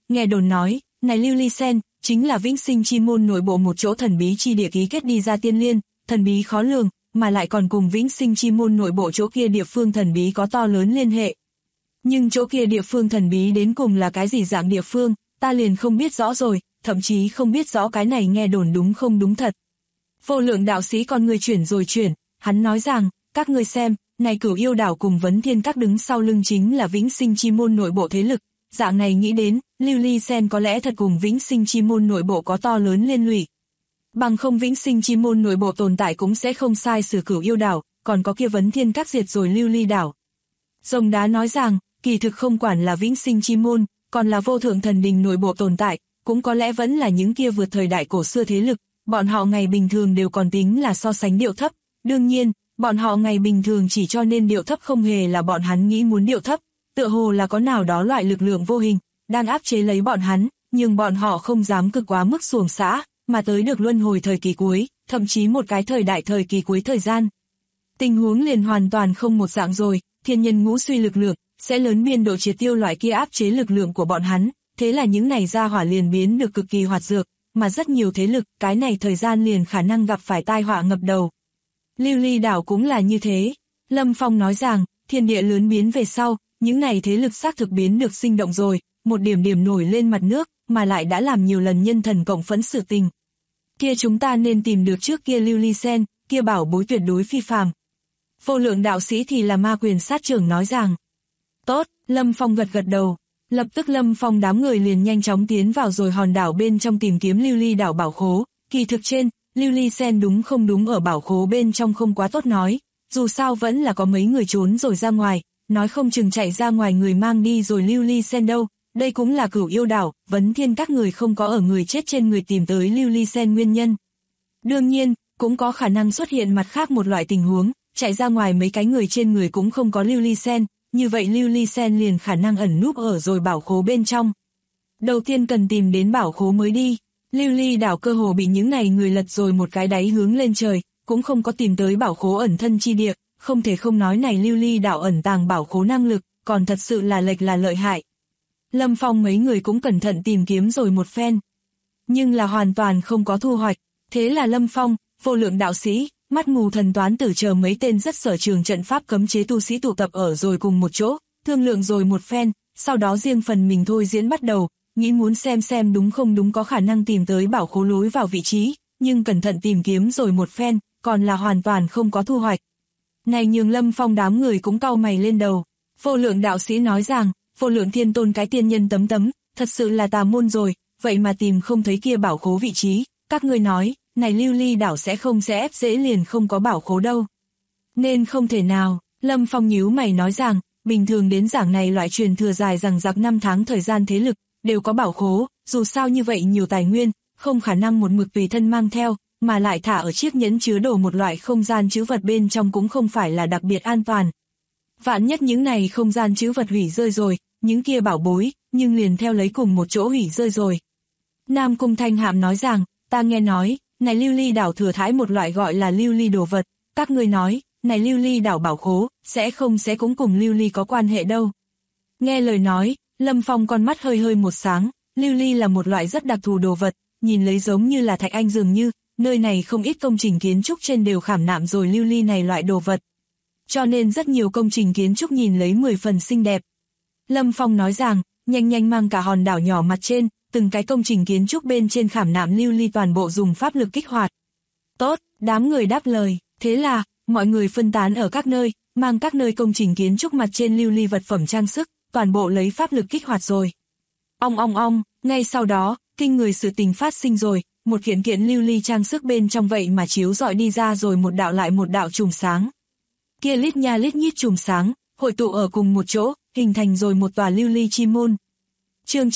nghe đồn nói, này lưu ly sen, chính là vĩnh sinh chi môn nội bộ một chỗ thần bí chi địa ký kết đi ra tiên liên, thần bí khó lường, mà lại còn cùng vĩnh sinh chi môn nội bộ chỗ kia địa phương thần bí có to lớn liên hệ. Nhưng chỗ kia địa phương thần bí đến cùng là cái gì dạng địa phương, ta liền không biết rõ rồi, thậm chí không biết rõ cái này nghe đồn đúng không đúng thật. Vô Lượng đạo sĩ con người chuyển rồi chuyển, hắn nói rằng, các ngươi xem, này Cửu Yêu đảo cùng Vấn Thiên Các đứng sau lưng chính là vĩnh sinh chi môn nội bộ thế lực, dạng này nghĩ đến, lưu ly sen có lẽ thật cùng vĩnh sinh chi môn nội bộ có to lớn liên lụy. Bằng không vĩnh sinh chi môn nội bộ tồn tại cũng sẽ không sai sử Cửu Yêu đảo, còn có kia Vấn Thiên Các diệt rồi lưu ly đảo. Rồng đá nói rằng, kỳ thực không quản là vĩnh sinh chi môn, còn là vô thượng thần đình nội bộ tồn tại, cũng có lẽ vẫn là những kia vượt thời đại cổ xưa thế lực, bọn họ ngày bình thường đều còn tính là so sánh điệu thấp, đương nhiên, bọn họ ngày bình thường chỉ cho nên điệu thấp không hề là bọn hắn nghĩ muốn điệu thấp, tựa hồ là có nào đó loại lực lượng vô hình, đang áp chế lấy bọn hắn, nhưng bọn họ không dám cực quá mức xuồng xã, mà tới được luân hồi thời kỳ cuối, thậm chí một cái thời đại thời kỳ cuối thời gian. Tình huống liền hoàn toàn không một dạng rồi, thiên nhân ngũ suy lực lượng, sẽ lớn biên độ triệt tiêu loại kia áp chế lực lượng của bọn hắn, thế là những này ra hỏa liền biến được cực kỳ hoạt dược, mà rất nhiều thế lực, cái này thời gian liền khả năng gặp phải tai họa ngập đầu. Lưu ly đảo cũng là như thế, Lâm Phong nói rằng, thiên địa lớn biến về sau, những này thế lực xác thực biến được sinh động rồi, một điểm điểm nổi lên mặt nước, mà lại đã làm nhiều lần nhân thần cộng phẫn sự tình. Kia chúng ta nên tìm được trước kia lưu ly sen, kia bảo bối tuyệt đối phi phàm. Vô Lượng đạo sĩ thì là ma quyền sát trưởng nói rằng. Tốt, Lâm Phong gật gật đầu. Lập tức Lâm Phong đám người liền nhanh chóng tiến vào rồi hòn đảo bên trong tìm kiếm lưu ly đảo bảo khố. Kỳ thực trên, lưu ly sen đúng không đúng ở bảo khố bên trong không quá tốt nói. Dù sao vẫn là có mấy người trốn rồi ra ngoài, nói không chừng chạy ra ngoài người mang đi rồi lưu ly sen đâu. Đây cũng là Cửu Yêu đảo, Vấn Thiên Các người không có ở người chết trên người tìm tới lưu ly sen nguyên nhân. Đương nhiên, cũng có khả năng xuất hiện mặt khác một loại tình huống, chạy ra ngoài mấy cái người trên người cũng không có lưu ly sen, như vậy lưu ly sen liền khả năng ẩn núp ở rồi bảo khố bên trong. Đầu tiên cần tìm đến bảo khố mới đi, lưu ly đảo cơ hồ bị những này người lật rồi một cái đáy hướng lên trời, cũng không có tìm tới bảo khố ẩn thân chi địa, không thể không nói này lưu ly đảo ẩn tàng bảo khố năng lực, còn thật sự là lệch là lợi hại. Lâm Phong mấy người cũng cẩn thận tìm kiếm rồi một phen, nhưng là hoàn toàn không có thu hoạch, thế là Lâm Phong, Vô Lượng đạo sĩ, Mắt Mù Thần Toán Tử chờ mấy tên rất sở trường trận pháp cấm chế tu sĩ tụ tập ở rồi cùng một chỗ, thương lượng rồi một phen, sau đó riêng phần mình thôi diễn bắt đầu, nghĩ muốn xem đúng không đúng có khả năng tìm tới bảo khố lối vào vị trí, nhưng cẩn thận tìm kiếm rồi một phen, còn là hoàn toàn không có thu hoạch. Này nhường Lâm Phong đám người cũng cau mày lên đầu, Vô Lượng đạo sĩ nói rằng, Vô Lượng Thiên Tôn cái tiên nhân tấm, thật sự là tà môn rồi, vậy mà tìm không thấy kia bảo khố vị trí, các ngươi nói, này lưu ly đảo sẽ không sẽ ép dễ liền không có bảo khố đâu. Nên không thể nào, Lâm Phong nhíu mày nói rằng, bình thường đến giảng này loại truyền thừa dài rằng giặc 5 tháng thời gian thế lực, đều có bảo khố, dù sao như vậy nhiều tài nguyên, không khả năng một mực tùy thân mang theo, mà lại thả ở chiếc nhẫn chứa đồ một loại không gian trữ vật bên trong cũng không phải là đặc biệt an toàn. Vạn nhất những này không gian trữ vật hủy rơi rồi, những kia bảo bối, nhưng liền theo lấy cùng một chỗ hủy rơi rồi. Nam Cung Thanh Hạm nói rằng, ta nghe nói, này lưu ly đảo thừa thãi một loại gọi là lưu ly đồ vật, các ngươi nói, này lưu ly đảo bảo khố, sẽ cũng cùng lưu ly có quan hệ đâu. Nghe lời nói, Lâm Phong con mắt hơi hơi một sáng, lưu ly là một loại rất đặc thù đồ vật, nhìn lấy giống như là thạch anh dường như, nơi này không ít công trình kiến trúc trên đều khảm nạm rồi lưu ly này loại đồ vật. Cho nên rất nhiều công trình kiến trúc nhìn lấy 10 phần xinh đẹp. Lâm Phong nói rằng, nhanh mang cả hòn đảo nhỏ mặt trên, từng cái công trình kiến trúc bên trên khảm nạm lưu ly toàn bộ dùng pháp lực kích hoạt. Tốt, đám người đáp lời, thế là, mọi người phân tán ở các nơi, mang các nơi công trình kiến trúc mặt trên lưu ly vật phẩm trang sức, toàn bộ lấy pháp lực kích hoạt rồi. Ong, ngay sau đó, kinh người sự tình phát sinh rồi, một kiện lưu ly trang sức bên trong vậy mà chiếu rọi đi ra rồi một đạo lại một đạo chùm sáng. Kia lít nha lít nhít chùm sáng, hội tụ ở cùng một chỗ, hình thành rồi một tòa lưu ly chi môn. Chương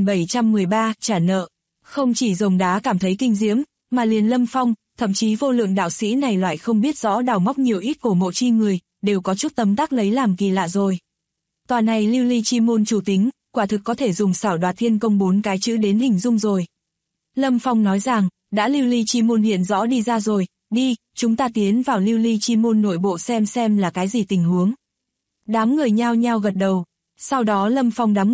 9713, trả nợ. Không chỉ Rồng Đá cảm thấy kinh diễm, mà liền Lâm Phong, thậm chí Vô Lượng đạo sĩ này loại không biết rõ đào móc nhiều ít cổ mộ chi người, đều có chút tấm tắc lấy làm kỳ lạ rồi. Tòa này lưu ly chi môn chủ tính, quả thực có thể dùng xảo đoạt thiên công 4 cái chữ đến hình dung rồi. Lâm Phong nói rằng, đã lưu ly chi môn hiện rõ đi ra rồi, đi, chúng ta tiến vào lưu ly chi môn nội bộ xem là cái gì tình huống. Đám người nhao nhao gật đầu, sau đó Lâm Phong đám người,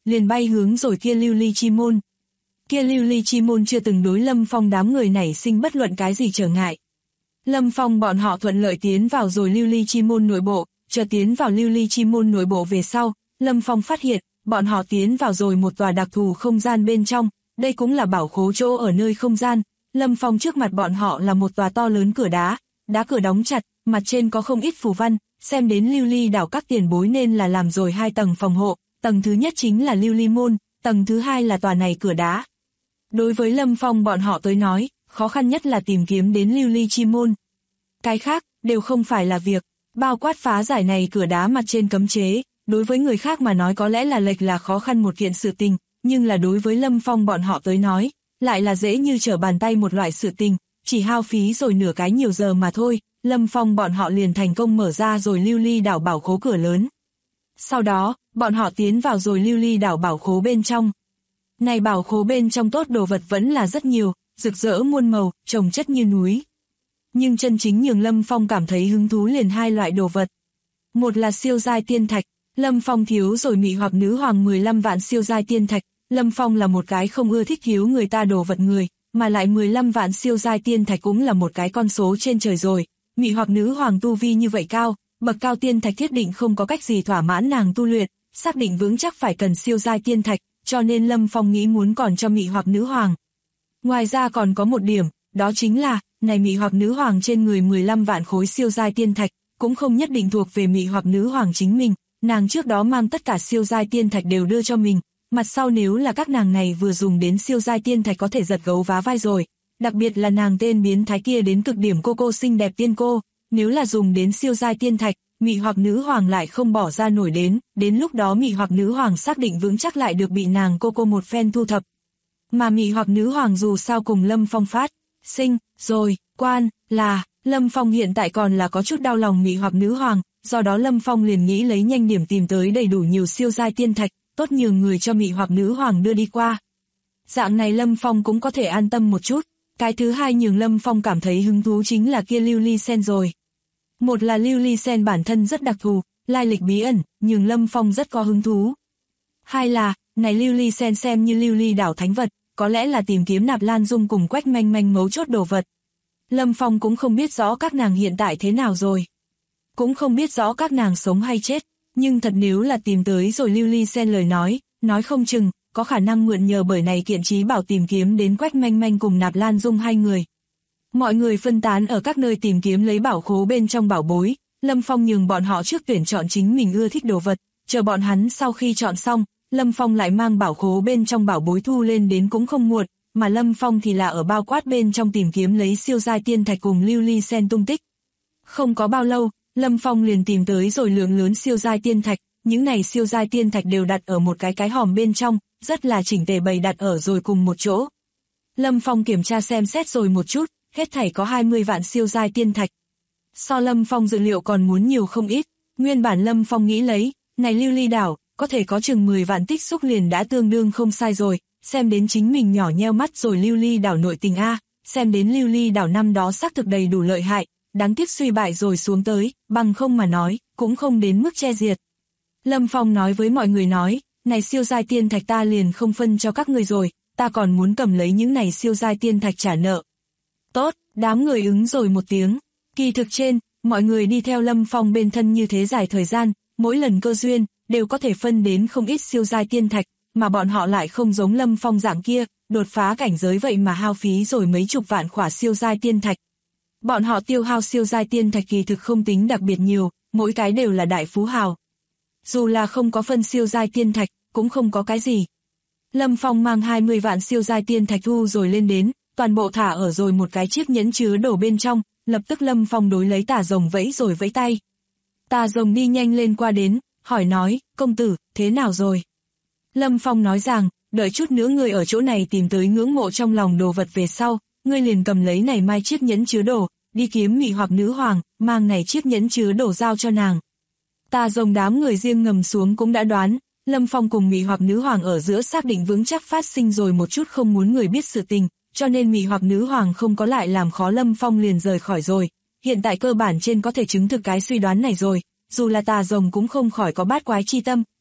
liền bay hướng rồi kia lưu ly chi môn. Kia lưu ly chi môn chưa từng đối Lâm Phong đám người này sinh bất luận cái gì trở ngại. Lâm Phong bọn họ thuận lợi tiến vào rồi lưu ly chi môn nội bộ, chờ tiến vào lưu ly chi môn nội bộ về sau, Lâm Phong phát hiện, bọn họ tiến vào rồi một tòa đặc thù không gian bên trong, đây cũng là bảo khố chỗ ở nơi không gian. Lâm Phong trước mặt bọn họ là một tòa to lớn cửa đá cửa đóng chặt, mặt trên có không ít phù văn, xem đến lưu ly đảo các tiền bối nên là làm rồi 2 tầng phòng hộ, tầng thứ nhất chính là lưu ly môn, tầng thứ hai là tòa này cửa đá. Đối với Lâm Phong bọn họ tới nói, khó khăn nhất là tìm kiếm đến lưu ly chi môn. Cái khác, đều không phải là việc, bao quát phá giải này cửa đá mặt trên cấm chế, đối với người khác mà nói có lẽ là lệch là khó khăn một kiện sự tình, nhưng là đối với Lâm Phong bọn họ tới nói, lại là dễ như trở bàn tay một loại sự tình, chỉ hao phí rồi nửa cái nhiều giờ mà thôi, Lâm Phong bọn họ liền thành công mở ra rồi lưu ly đảo bảo khố cửa lớn. Sau đó, bọn họ tiến vào rồi lưu ly đảo bảo khố bên trong. Này bảo khố bên trong tốt đồ vật vẫn là rất nhiều, rực rỡ muôn màu, trồng chất như núi. Nhưng chân chính nhường Lâm Phong cảm thấy hứng thú liền 2 loại đồ vật. Một là siêu giai tiên thạch, Lâm Phong thiếu rồi mị hoặc nữ hoàng 15 vạn siêu giai tiên thạch, Lâm Phong là một cái không ưa thích thiếu người ta đồ vật người, mà lại 15 vạn siêu giai tiên thạch cũng là một cái con số trên trời rồi. Mị hoặc nữ hoàng tu vi như vậy cao, bậc cao tiên thạch thiết định không có cách gì thỏa mãn nàng tu luyện, xác định vững chắc phải cần siêu giai tiên thạch, cho nên Lâm Phong nghĩ muốn còn cho mị hoặc nữ hoàng. Ngoài ra còn có một điểm, đó chính là, này mị hoặc nữ hoàng trên người 15 vạn khối siêu giai tiên thạch, cũng không nhất định thuộc về mị hoặc nữ hoàng chính mình, nàng trước đó mang tất cả siêu giai tiên thạch đều đưa cho mình, mặt sau nếu là các nàng này vừa dùng đến siêu giai tiên thạch có thể giật gấu vá vai rồi, đặc biệt là nàng tên biến thái kia đến cực điểm cô xinh đẹp tiên cô, nếu là dùng đến siêu giai tiên thạch, mị hoặc nữ hoàng lại không bỏ ra nổi đến lúc đó mị hoặc nữ hoàng xác định vững chắc lại được bị nàng cô một phen thu thập. Mà mị hoặc nữ hoàng dù sao cùng Lâm Phong phát sinh rồi, quan là Lâm Phong hiện tại còn là có chút đau lòng mị hoặc nữ hoàng, do đó Lâm Phong liền nghĩ lấy nhanh điểm tìm tới đầy đủ nhiều siêu giai tiên thạch, tốt nhường người cho mị hoặc nữ hoàng đưa đi qua. Dạng này Lâm Phong cũng có thể an tâm một chút. Cái thứ hai nhường Lâm Phong cảm thấy hứng thú chính là kia lưu ly sen rồi. Một là lưu ly sen bản thân rất đặc thù, lai lịch bí ẩn, nhường Lâm Phong rất có hứng thú. Hai là, này lưu ly sen xem như lưu ly đảo thánh vật, có lẽ là tìm kiếm Nạp Lan Dung cùng Quách Manh Manh mấu chốt đồ vật. Lâm Phong cũng không biết rõ các nàng hiện tại thế nào rồi. Cũng không biết rõ các nàng sống hay chết, nhưng thật nếu là tìm tới rồi lưu ly sen lời nói không chừng, có khả năng mượn nhờ bởi này kiện trí bảo tìm kiếm đến Quách Manh Manh cùng Nạp Lan Dung 2 người. Mọi người phân tán ở các nơi tìm kiếm lấy bảo khố bên trong bảo bối, Lâm Phong nhường bọn họ trước tuyển chọn chính mình ưa thích đồ vật, chờ bọn hắn sau khi chọn xong, Lâm Phong lại mang bảo khố bên trong bảo bối thu lên đến cũng không muộn, mà Lâm Phong thì là ở bao quát bên trong tìm kiếm lấy siêu giai tiên thạch cùng lưu ly sen tung tích. Không có bao lâu, Lâm Phong liền tìm tới rồi lượng lớn siêu giai tiên thạch, những này siêu giai tiên thạch đều đặt ở một cái hòm bên trong, rất là chỉnh tề bày đặt ở rồi cùng một chỗ. Lâm Phong kiểm tra xem xét rồi một chút, hết thảy có 20 vạn siêu giai tiên thạch. So Lâm Phong dự liệu còn muốn nhiều không ít, nguyên bản Lâm Phong nghĩ lấy, này lưu ly đảo, có thể có chừng 10 vạn tích xúc liền đã tương đương không sai rồi, xem đến chính mình nhỏ nheo mắt rồi lưu ly đảo nội tình a, xem đến lưu ly đảo năm đó xác thực đầy đủ lợi hại, đáng tiếc suy bại rồi xuống tới, bằng không mà nói, cũng không đến mức che diệt. Lâm Phong nói với mọi người nói, này siêu giai tiên thạch ta liền không phân cho các người rồi, ta còn muốn cầm lấy những này siêu giai tiên thạch trả nợ. Tốt, đám người ứng rồi một tiếng. Kỳ thực trên, mọi người đi theo Lâm Phong bên thân như thế dài thời gian, mỗi lần cơ duyên, đều có thể phân đến không ít siêu giai tiên thạch, mà bọn họ lại không giống Lâm Phong dạng kia, đột phá cảnh giới vậy mà hao phí rồi mấy chục vạn khỏa siêu giai tiên thạch. Bọn họ tiêu hao siêu giai tiên thạch kỳ thực không tính đặc biệt nhiều, mỗi cái đều là đại phú hào. Dù là không có phân siêu giai tiên thạch, cũng không có cái gì. Lâm Phong mang 20 vạn siêu giai tiên thạch thu rồi lên đến, toàn bộ thả ở rồi một cái chiếc nhẫn chứa đồ bên trong, lập tức Lâm Phong đối lấy Tà Rồng vẫy rồi vẫy tay. Tà Rồng đi nhanh lên qua đến, hỏi nói, công tử, thế nào rồi? Lâm Phong nói rằng, đợi chút nữa ngươi ở chỗ này tìm tới ngưỡng mộ trong lòng đồ vật về sau, ngươi liền cầm lấy này mai chiếc nhẫn chứa đồ, đi kiếm mị hoặc nữ hoàng, mang này chiếc nhẫn chứa đồ giao cho nàng. Tà Rồng đám người riêng ngầm xuống cũng đã đoán, Lâm Phong cùng mị hoặc nữ hoàng ở giữa xác định vững chắc phát sinh rồi một chút không muốn người biết sự tình, cho nên mị hoặc nữ hoàng không có lại làm khó Lâm Phong liền rời khỏi rồi. Hiện tại cơ bản trên có thể chứng thực cái suy đoán này rồi, dù là Tà Rồng cũng không khỏi có bát quái chi tâm,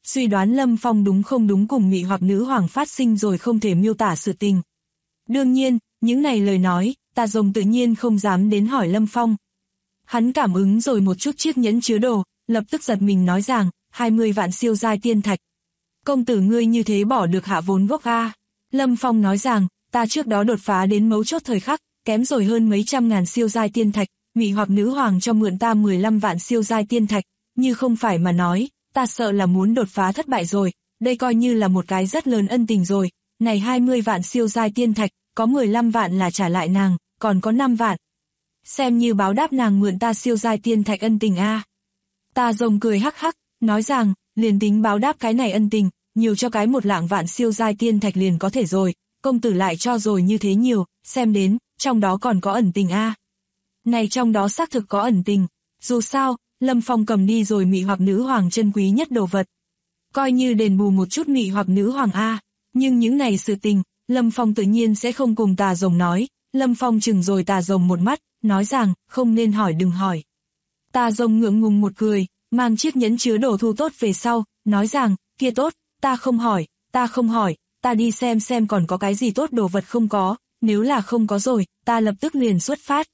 suy đoán Lâm Phong đúng không đúng cùng mị hoặc nữ hoàng phát sinh rồi không thể miêu tả sự tình. Đương nhiên, những này lời nói, Tà Rồng tự nhiên không dám đến hỏi Lâm Phong. Hắn cảm ứng rồi một chút chiếc nhẫn chứa đồ, lập tức giật mình nói rằng, 20 vạn siêu giai tiên thạch. Công tử ngươi như thế bỏ được hạ vốn gốc a? Lâm Phong nói rằng, ta trước đó đột phá đến mấu chốt thời khắc, kém rồi hơn mấy trăm ngàn siêu giai tiên thạch, mị hoặc nữ hoàng cho mượn ta 15 vạn siêu giai tiên thạch, như không phải mà nói, ta sợ là muốn đột phá thất bại rồi, đây coi như là một cái rất lớn ân tình rồi, này 20 vạn siêu giai tiên thạch, có 15 vạn là trả lại nàng, còn có 5 vạn. Xem như báo đáp nàng mượn ta siêu giai tiên thạch ân tình a. Tà Rồng cười hắc hắc, nói rằng, liền tính báo đáp cái này ân tình, nhiều cho cái 1 lạng vạn siêu giai tiên thạch liền có thể rồi, công tử lại cho rồi như thế nhiều, xem đến, trong đó còn có ẩn tình a. Này trong đó xác thực có ẩn tình, dù sao, Lâm Phong cầm đi rồi mị hoặc nữ hoàng chân quý nhất đồ vật. Coi như đền bù một chút mị hoặc nữ hoàng a, nhưng những này sự tình, Lâm Phong tự nhiên sẽ không cùng Tà Rồng nói, Lâm Phong chừng rồi Tà Rồng một mắt, nói rằng, không nên hỏi đừng hỏi. Tà Rồng ngượng ngùng một cười, mang chiếc nhẫn chứa đồ thu tốt về sau, nói rằng, kia tốt, ta không hỏi, ta đi xem còn có cái gì tốt đồ vật không có, nếu là không có rồi, ta lập tức liền xuất phát.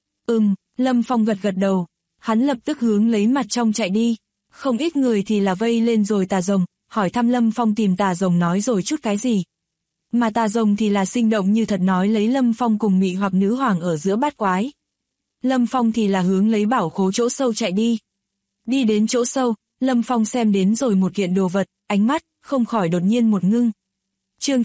Lâm Phong gật gật đầu, hắn lập tức hướng lấy mặt trong chạy đi, không ít người thì là vây lên rồi Tà Rồng, hỏi thăm Lâm Phong tìm Tà Rồng nói rồi chút cái gì. Mà Tà Rồng thì là sinh động như thật nói lấy Lâm Phong cùng mị hoặc nữ hoàng ở giữa bát quái. Lâm Phong thì là hướng lấy bảo khố chỗ sâu chạy đi. Đi đến chỗ sâu, Lâm Phong xem đến rồi một kiện đồ vật, ánh mắt, không khỏi đột nhiên một ngưng. Chương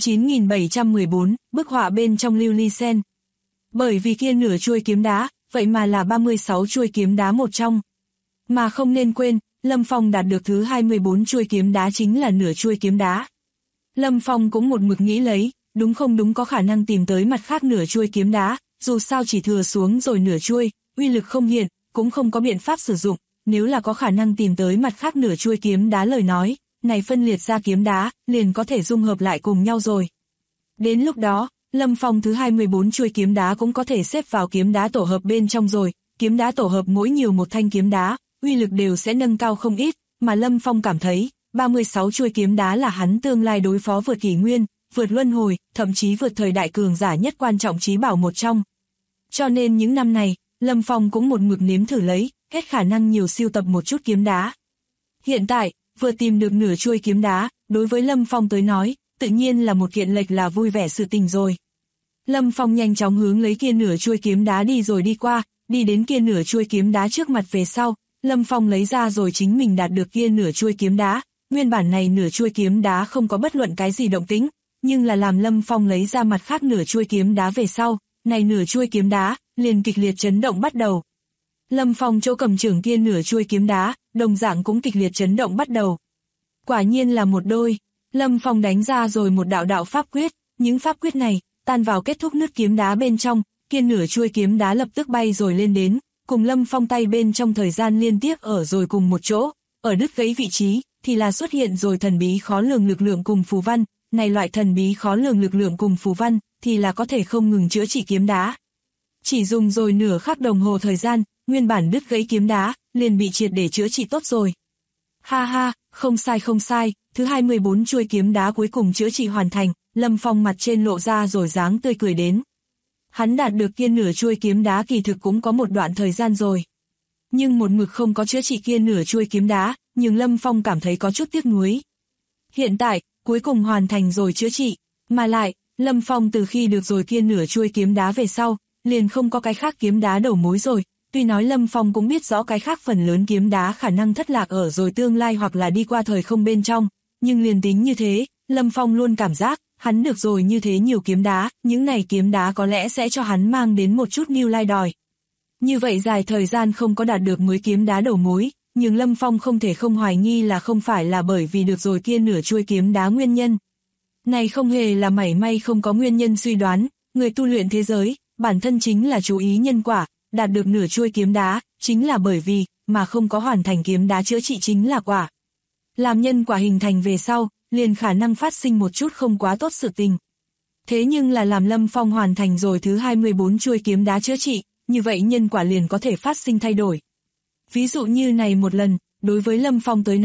9714, bức họa bên trong lưu ly sen. Bởi vì kia nửa chuôi kiếm đá, vậy mà là 36 chuôi kiếm đá một trong. Mà không nên quên, Lâm Phong đạt được thứ 24 chuôi kiếm đá chính là nửa chuôi kiếm đá. Lâm Phong cũng một mực nghĩ lấy, đúng không đúng có khả năng tìm tới mặt khác nửa chuôi kiếm đá, dù sao chỉ thừa xuống rồi nửa chuôi, uy lực không hiện, cũng không có biện pháp sử dụng, nếu là có khả năng tìm tới mặt khác nửa chuôi kiếm đá lời nói, này phân liệt ra kiếm đá, liền có thể dung hợp lại cùng nhau rồi. Đến lúc đó, Lâm Phong thứ 24 chuôi kiếm đá cũng có thể xếp vào kiếm đá tổ hợp bên trong rồi, kiếm đá tổ hợp mỗi nhiều một thanh kiếm đá, uy lực đều sẽ nâng cao không ít, mà Lâm Phong cảm thấy, 36 chuôi kiếm đá là hắn tương lai đối phó vượt kỷ nguyên, vượt luân hồi, thậm chí vượt thời đại cường giả nhất quan trọng chí bảo một trong. Cho nên những năm này, Lâm Phong cũng một mực nếm thử lấy, hết khả năng nhiều siêu tập một chút kiếm đá. Hiện tại, vừa tìm được nửa chuôi kiếm đá, đối với Lâm Phong tới nói, tự nhiên là một kiện lệch là vui vẻ sự tình rồi. Lâm Phong nhanh chóng hướng lấy kia nửa chuôi kiếm đá đi rồi đi qua, đi đến kia nửa chuôi kiếm đá trước mặt về sau, Lâm Phong lấy ra rồi chính mình đạt được kia nửa chuôi kiếm đá, nguyên bản này nửa chuôi kiếm đá không có bất luận cái gì động tĩnh, nhưng là làm Lâm Phong lấy ra mặt khác nửa chuôi kiếm đá về sau, này nửa chuôi kiếm đá, liền kịch liệt chấn động bắt đầu. Lâm Phong chỗ cầm trưởng kia nửa chuôi kiếm đá, đồng dạng cũng kịch liệt chấn động bắt đầu. Quả nhiên là một đôi, Lâm Phong đánh ra rồi một đạo pháp quyết, những pháp quyết này, tan vào kết thúc nứt kiếm đá bên trong, kia nửa chuôi kiếm đá lập tức bay rồi lên đến, cùng Lâm Phong tay bên trong thời gian liên tiếp ở rồi cùng một chỗ, ở đứt gãy vị trí, thì là xuất hiện rồi thần bí khó lường lực lượng cùng phù văn, này loại thần bí khó lường lực lượng cùng phù văn, thì là có thể không ngừng chữa trị kiếm đá. Chỉ dùng rồi nửa khắc đồng hồ thời gian, nguyên bản đứt gãy kiếm đá, liền bị triệt để chữa trị tốt rồi. Ha ha, không sai, thứ 24 chuôi kiếm đá cuối cùng chữa trị hoàn thành, Lâm Phong mặt trên lộ ra rồi dáng tươi cười đến. Hắn đạt được kia nửa chuôi kiếm đá kỳ thực cũng có một đoạn thời gian rồi. Nhưng một mực không có chữa trị kia nửa chuôi kiếm đá, nhưng Lâm Phong cảm thấy có chút tiếc nuối. Hiện tại, cuối cùng hoàn thành rồi chữa trị, mà lại, Lâm Phong từ khi được rồi kia nửa chuôi kiếm đá về sau, liền không có cái khác kiếm đá đầu mối rồi. Tuy nói Lâm Phong cũng biết rõ cái khác phần lớn kiếm đá khả năng thất lạc ở rồi tương lai hoặc là đi qua thời không bên trong, nhưng liền tính như thế, Lâm Phong luôn cảm giác, hắn được rồi như thế nhiều kiếm đá, những này kiếm đá có lẽ sẽ cho hắn mang đến một chút new lai đòi. Như vậy dài thời gian không có đạt được mới kiếm đá đầu mối, nhưng Lâm Phong không thể không hoài nghi là không phải là bởi vì được rồi kia nửa chuôi kiếm đá nguyên nhân. Này không hề là mảy may không có nguyên nhân suy đoán, người tu luyện thế giới, bản thân chính là chú ý nhân quả, đạt được nửa chuôi kiếm đá, chính là bởi vì, mà không có hoàn thành kiếm đá chữa trị chính là quả. Làm nhân quả hình thành về sau, liền khả năng phát sinh một chút không quá tốt sự tình. Thế nhưng là làm Lâm Phong hoàn thành rồi thứ 24 chuôi kiếm đá chữa trị, như vậy nhân quả liền có thể phát sinh thay đổi. Ví dụ như này một lần, đối với Lâm Phong tới nói,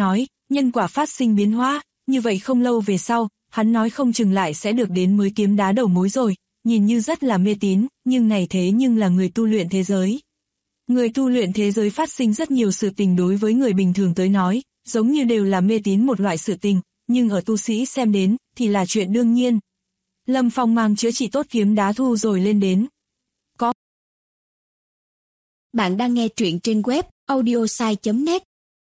nhân quả phát sinh biến hóa, như vậy không lâu về sau, hắn nói không chừng lại sẽ được đến mới kiếm đá đầu mối rồi, nhìn như rất là mê tín, nhưng này thế nhưng là người tu luyện thế giới. Người tu luyện thế giới phát sinh rất nhiều sự tình đối với người bình thường tới nói, giống như đều là mê tín một loại sự tình, nhưng ở tu sĩ xem đến, thì là chuyện đương nhiên. Lâm Phong mang chữa trị tốt kiếm đá thu rồi lên đến. Bạn đang nghe truyện trên web audiosai.net.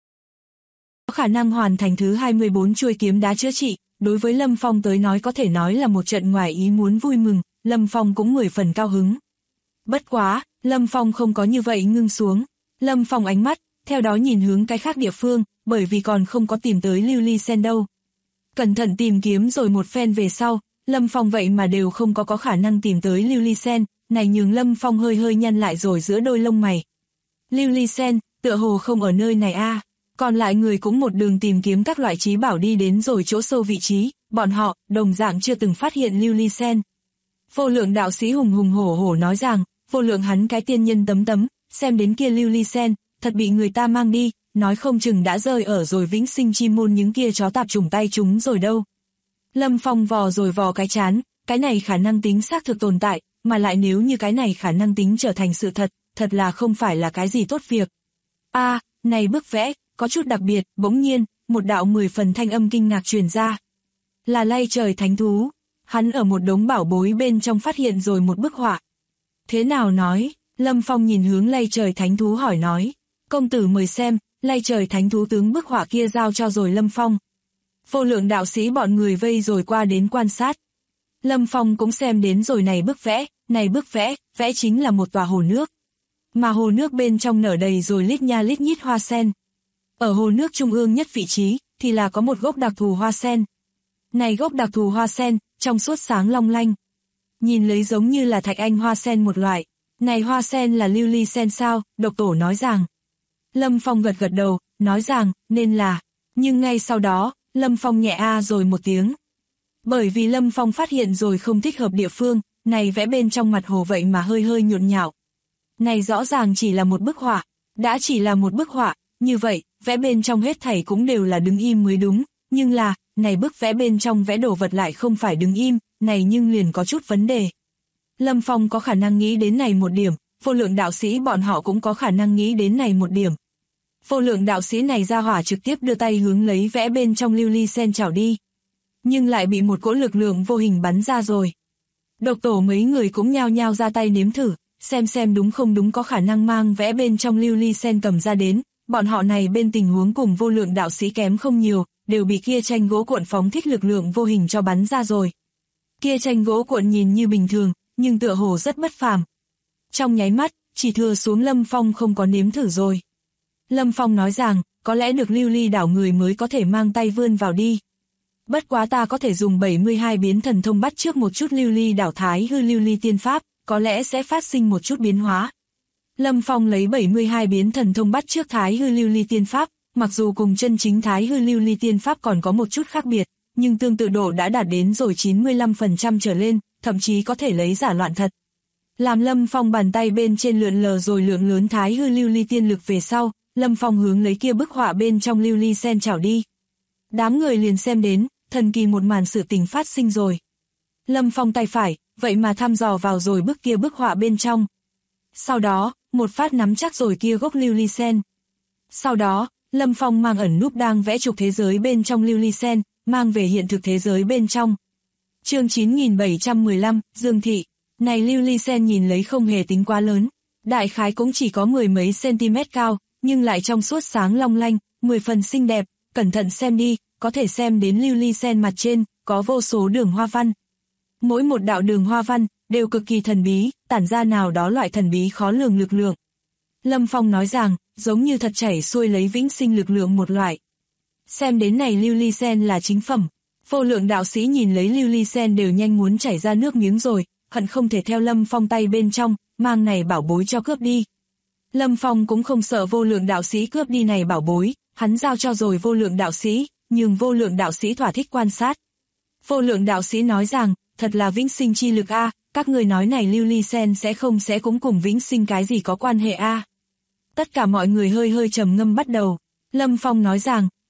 Có khả năng hoàn thành thứ 24 chuôi kiếm đá chữa trị, đối với Lâm Phong tới nói có thể nói là một trận ngoài ý muốn vui mừng, Lâm Phong cũng 10 phần cao hứng. Bất quá, Lâm Phong không có như vậy ngưng xuống. Lâm Phong ánh mắt, theo đó nhìn hướng cái khác địa phương, bởi vì còn không có tìm tới lưu ly sen đâu. Cẩn thận tìm kiếm rồi một phen về sau, Lâm Phong vậy mà đều không có khả năng tìm tới lưu ly sen, này nhường Lâm Phong hơi hơi nhăn lại rồi giữa đôi lông mày. Lưu ly sen, tựa hồ không ở nơi này a. Còn lại người cũng một đường tìm kiếm các loại trí bảo đi đến rồi chỗ sâu vị trí, bọn họ đồng dạng chưa từng phát hiện lưu ly sen. Vô Lượng đạo sĩ hùng hùng hổ hổ nói rằng, Vô Lượng hắn cái tiên nhân tấm, xem đến kia lưu ly sen, thật bị người ta mang đi, nói không chừng đã rơi ở rồi vĩnh sinh chi môn những kia chó tạp chủng tay chúng rồi đâu. Lâm Phong vò rồi vò cái chán, cái này khả năng tính xác thực tồn tại, mà lại nếu như cái này khả năng tính trở thành sự thật, thật là không phải là cái gì tốt việc. Này bức vẽ, có chút đặc biệt, bỗng nhiên, một đạo 10 phần thanh âm kinh ngạc truyền ra. Là lay trời thánh thú, hắn ở một đống bảo bối bên trong phát hiện rồi một bức họa. Thế nào nói, Lâm Phong nhìn hướng lay trời thánh thú hỏi nói, công tử mời xem, lay trời thánh thú tướng bức họa kia giao cho rồi Lâm Phong. Vô Lượng đạo sĩ bọn người vây rồi qua đến quan sát. Lâm Phong cũng xem đến rồi này bức vẽ, vẽ chính là một tòa hồ nước. Mà hồ nước bên trong nở đầy rồi lít nha lít nhít hoa sen. Ở hồ nước trung ương nhất vị trí, thì là có một gốc đặc thù hoa sen. Này gốc đặc thù hoa sen, trong suốt sáng long lanh. Nhìn lấy giống như là thạch anh hoa sen một loại. Này hoa sen là lưu ly sen sao, độc tổ nói rằng. Lâm Phong gật gật đầu, nói rằng, nên là. Nhưng ngay sau đó, Lâm Phong nhẹ rồi một tiếng. Bởi vì Lâm Phong phát hiện rồi không thích hợp địa phương, này vẽ bên trong mặt hồ vậy mà hơi hơi nhộn nhạo. Này rõ ràng chỉ là một bức họa, đã chỉ là một bức họa, như vậy, vẽ bên trong hết thảy cũng đều là đứng im mới đúng, nhưng là, này bức vẽ bên trong vẽ đồ vật lại không phải đứng im, này nhưng liền có chút vấn đề. Lâm Phong có khả năng nghĩ đến này một điểm, Vô Lượng đạo sĩ bọn họ cũng có khả năng nghĩ đến này một điểm. Vô Lượng đạo sĩ này ra hỏa trực tiếp đưa tay hướng lấy vẽ bên trong lưu ly sen chảo đi. Nhưng lại bị một cỗ lực lượng vô hình bắn ra rồi. Độc tổ mấy người cũng nhao nhao ra tay nếm thử, xem đúng không đúng có khả năng mang vẽ bên trong lưu ly sen cầm ra đến. Bọn họ này bên tình huống cùng Vô Lượng đạo sĩ kém không nhiều, đều bị kia tranh gỗ cuộn phóng thích lực lượng vô hình cho bắn ra rồi. Kia tranh gỗ cuộn nhìn như bình thường, nhưng tựa hồ rất bất phàm. Trong nháy mắt, chỉ thừa xuống Lâm Phong không có nếm thử rồi. Lâm Phong nói rằng, có lẽ được lưu ly đảo người mới có thể mang tay vươn vào đi. Bất quá ta có thể dùng 72 biến thần thông bắt trước một chút lưu ly đảo thái hư lưu ly tiên pháp, có lẽ sẽ phát sinh một chút biến hóa. Lâm Phong lấy 72 biến thần thông bắt trước thái hư lưu ly tiên pháp, mặc dù cùng chân chính thái hư lưu ly tiên pháp còn có một chút khác biệt, nhưng tương tự độ đã đạt đến rồi 95% trở lên, thậm chí có thể lấy giả loạn thật. Làm Lâm Phong bàn tay bên trên lượn lờ rồi lượng lớn thái hư lưu ly tiên lực về sau, Lâm Phong hướng lấy kia bức họa bên trong lưu ly sen chảo đi. Đám người liền xem đến, thần kỳ một màn sự tình phát sinh rồi. Lâm Phong tay phải, vậy mà thăm dò vào rồi bức họa bên trong. Sau đó, một phát nắm chắc rồi kia gốc lưu ly sen. Sau đó, Lâm Phong mang ẩn núp đang vẽ trục thế giới bên trong lưu ly sen, mang về hiện thực thế giới bên trong. Chương 9715, Dương Thị. Này lưu ly sen nhìn lấy không hề tính quá lớn, đại khái cũng chỉ có 10 mấy cm cao, nhưng lại trong suốt sáng long lanh, 10 phần xinh đẹp, cẩn thận xem đi, có thể xem đến lưu ly sen mặt trên, có vô số đường hoa văn. Mỗi một đạo đường hoa văn, đều cực kỳ thần bí, tản ra nào đó loại thần bí khó lường lực lượng. Lâm Phong nói rằng, giống như thật chảy xuôi lấy vĩnh sinh lực lượng một loại. Xem đến này lưu ly sen là chính phẩm, Vô Lượng đạo sĩ nhìn lấy lưu ly sen đều nhanh muốn chảy ra nước miếng rồi, hận không thể theo Lâm Phong tay bên trong, mang này bảo bối cho cướp đi. Lâm Phong cũng không sợ Vô Lượng đạo sĩ cướp đi này bảo bối, hắn giao cho rồi Vô Lượng đạo sĩ, nhưng Vô Lượng đạo sĩ thỏa thích quan sát. Vô Lượng đạo sĩ nói rằng, thật là vĩnh sinh chi lực a, các người nói này lưu ly sen sẽ cũng cùng vĩnh sinh cái gì có quan hệ a. Tất cả mọi người hơi hơi trầm ngâm bắt đầu. Lâm Phong nói rằng,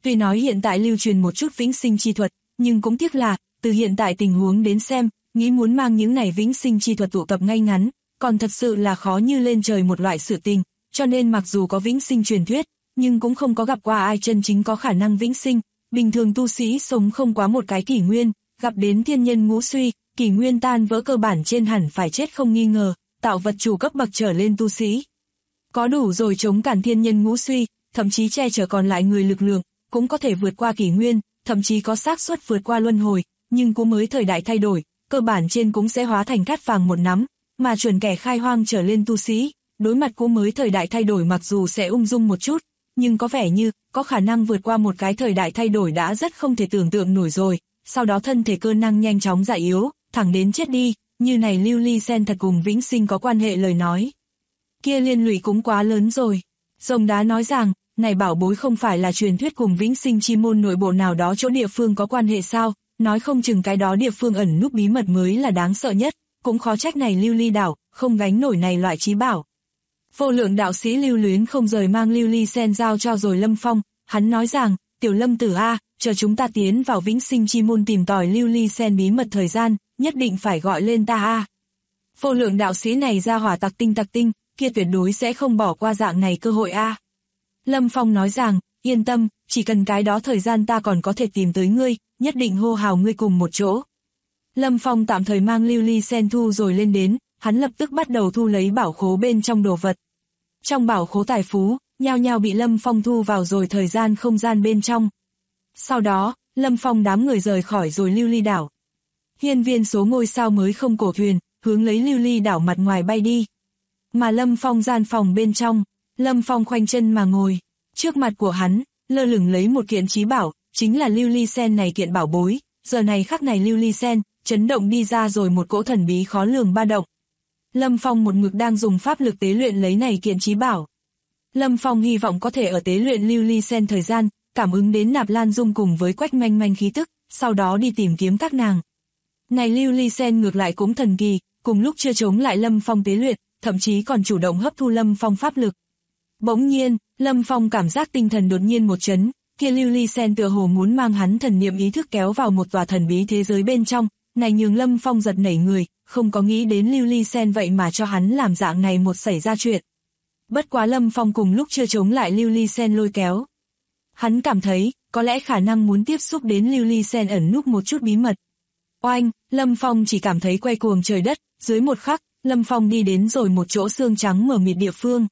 tuy nói hiện tại lưu truyền một chút vĩnh sinh chi thuật, nhưng cũng tiếc là, từ hiện tại tình huống đến xem, nghĩ muốn mang những này vĩnh sinh chi thuật tụ tập ngay ngắn, còn thật sự là khó như lên trời một loại sự tình, cho nên mặc dù có vĩnh sinh truyền thuyết, nhưng cũng không có gặp qua ai chân chính có khả năng vĩnh sinh, bình thường tu sĩ sống không quá một cái kỷ nguyên, gặp đến thiên nhân ngũ suy, kỷ nguyên tan vỡ cơ bản trên hẳn phải chết không nghi ngờ, tạo vật chủ cấp bậc trở lên tu sĩ. Có đủ rồi chống cản thiên nhân ngũ suy, thậm chí che chở còn lại người lực lượng, cũng có thể vượt qua kỷ nguyên, thậm chí có xác suất vượt qua luân hồi, nhưng cũng mới thời đại thay đổi, cơ bản trên cũng sẽ hóa thành cát vàng một nắm, mà chuẩn kẻ khai hoang trở lên tu sĩ, đối mặt cũng mới thời đại thay đổi mặc dù sẽ ung dung một chút, nhưng có vẻ như, có khả năng vượt qua một cái thời đại thay đổi đã rất không thể tưởng tượng nổi rồi, sau đó thân thể cơ năng nhanh chóng già yếu, thẳng đến chết đi, như này lưu ly sen thật cùng vĩnh sinh có quan hệ lời nói. Kia liên lụy cũng quá lớn rồi. Rồng đá nói rằng, này bảo bối không phải là truyền thuyết cùng vĩnh sinh chi môn nội bộ nào đó chỗ địa phương có quan hệ sao, nói không chừng cái đó địa phương ẩn núp bí mật mới là đáng sợ nhất, cũng khó trách này lưu ly đảo, không gánh nổi này loại trí bảo. Vô lượng đạo sĩ lưu luyến không rời mang lưu ly sen giao cho rồi Lâm Phong, hắn nói rằng, tiểu Lâm tử a, chờ chúng ta tiến vào vĩnh sinh chi môn tìm tòi lưu ly sen bí mật thời gian, nhất định phải gọi lên ta a. Vô lượng đạo sĩ này ra hỏa tặc tinh, kia tuyệt đối sẽ không bỏ qua dạng này cơ hội a. Lâm Phong nói rằng, yên tâm, chỉ cần cái đó thời gian ta còn có thể tìm tới ngươi, nhất định hô hào ngươi cùng một chỗ. Lâm Phong tạm thời mang lưu ly sen thu rồi lên đến, hắn lập tức bắt đầu thu lấy bảo khố bên trong đồ vật. Trong bảo khố tài phú, nhao nhao bị Lâm Phong thu vào rồi thời gian không gian bên trong. Sau đó, Lâm Phong đám người rời khỏi rồi lưu ly đảo. Hiên viên số ngôi sao mới không cổ thuyền, hướng lấy lưu ly đảo mặt ngoài bay đi. Mà Lâm Phong gian phòng bên trong, Lâm Phong khoanh chân mà ngồi. Trước mặt của hắn, lơ lửng lấy một kiện trí bảo, chính là lưu ly sen này kiện bảo bối. Giờ này khắc này lưu ly sen, chấn động đi ra rồi một cỗ thần bí khó lường ba động. Lâm Phong một mực đang dùng pháp lực tế luyện lấy này kiện trí bảo. Lâm Phong hy vọng có thể ở tế luyện lưu ly sen thời gian, cảm ứng đến Nạp Lan Dung cùng với Quách Manh Manh khí tức, sau đó đi tìm kiếm các nàng. Này lưu ly sen ngược lại cũng thần kỳ, cùng lúc chưa chống lại Lâm Phong tế luyện, thậm chí còn chủ động hấp thu Lâm Phong pháp lực. Bỗng nhiên, Lâm Phong cảm giác tinh thần đột nhiên một chấn, kia lưu ly sen tựa hồ muốn mang hắn thần niệm ý thức kéo vào một tòa thần bí thế giới bên trong, này nhường Lâm Phong giật nảy người, không có nghĩ đến lưu ly sen vậy mà cho hắn làm dạng này một xảy ra chuyện. Bất quá Lâm Phong cùng lúc chưa chống lại lưu ly sen lôi kéo. Hắn cảm thấy, có lẽ khả năng muốn tiếp xúc đến lưu ly sen ẩn núp một chút bí mật. Oanh, Lâm Phong chỉ cảm thấy quay cuồng trời đất, dưới một khắc, Lâm Phong đi đến rồi một chỗ xương trắng mờ mịt địa phương.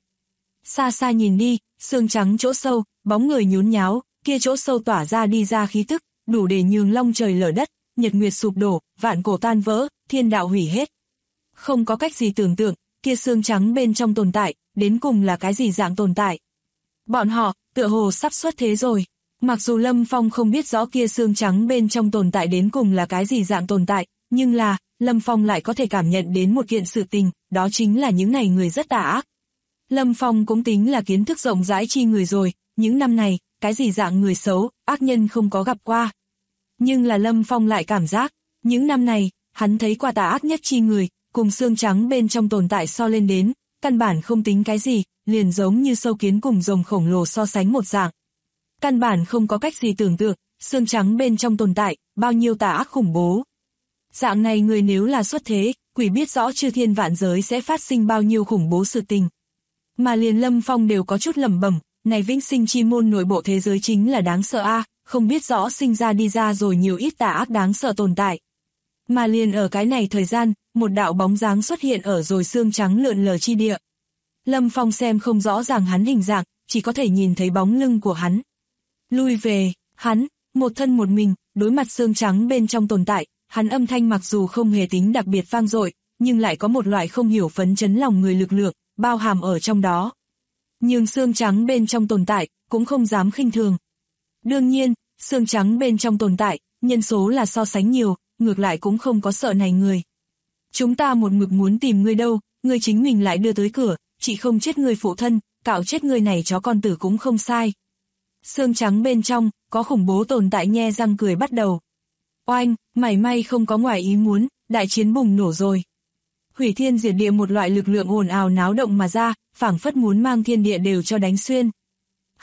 Xa xa nhìn đi, xương trắng chỗ sâu, bóng người nhốn nháo, kia chỗ sâu tỏa ra đi ra khí tức, đủ để nhường long trời lở đất, nhật nguyệt sụp đổ, vạn cổ tan vỡ, thiên đạo hủy hết. Không có cách gì tưởng tượng, kia xương trắng bên trong tồn tại, đến cùng là cái gì dạng tồn tại. Bọn họ, tựa hồ sắp xuất thế rồi. Mặc dù Lâm Phong không biết rõ kia xương trắng bên trong tồn tại đến cùng là cái gì dạng tồn tại, nhưng là, Lâm Phong lại có thể cảm nhận đến một kiện sự tình, đó chính là những này người rất tà ác. Lâm Phong cũng tính là kiến thức rộng rãi chi người rồi, những năm này, cái gì dạng người xấu, ác nhân không có gặp qua. Nhưng là Lâm Phong lại cảm giác, những năm này, hắn thấy qua tà ác nhất chi người, cùng xương trắng bên trong tồn tại so lên đến, căn bản không tính cái gì, liền giống như sâu kiến cùng rồng khổng lồ so sánh một dạng. Căn bản không có cách gì tưởng tượng, xương trắng bên trong tồn tại, bao nhiêu tà ác khủng bố. Dạng này người nếu là xuất thế, quỷ biết rõ chư thiên vạn giới sẽ phát sinh bao nhiêu khủng bố sự tình. Mà liền Lâm Phong đều có chút lẩm bẩm, này vĩnh sinh chi môn nội bộ thế giới chính là đáng sợ a, không biết rõ sinh ra đi ra rồi nhiều ít tà ác đáng sợ tồn tại. Mà liền ở cái này thời gian, một đạo bóng dáng xuất hiện ở rồi xương trắng lượn lờ chi địa. Lâm Phong xem không rõ ràng hắn hình dạng, chỉ có thể nhìn thấy bóng lưng của hắn. Lui về, hắn, một thân một mình, đối mặt xương trắng bên trong tồn tại, hắn âm thanh mặc dù không hề tính đặc biệt vang dội, nhưng lại có một loại không hiểu phấn chấn lòng người lực lượng, bao hàm ở trong đó. Nhưng xương trắng bên trong tồn tại, cũng không dám khinh thường. Đương nhiên, xương trắng bên trong tồn tại, nhân số là so sánh nhiều, ngược lại cũng không có sợ này người. Chúng ta một mực muốn tìm ngươi đâu, ngươi chính mình lại đưa tới cửa, chỉ không chết ngươi phụ thân, cạo chết ngươi này chó con tử cũng không sai. Xương trắng bên trong, có khủng bố tồn tại nhe răng cười bắt đầu. Oanh, mảy may không có ngoài ý muốn, đại chiến bùng nổ rồi. Hủy thiên diệt địa một loại lực lượng ồn ào náo động mà ra, phảng phất muốn mang thiên địa đều cho đánh xuyên. Hắn,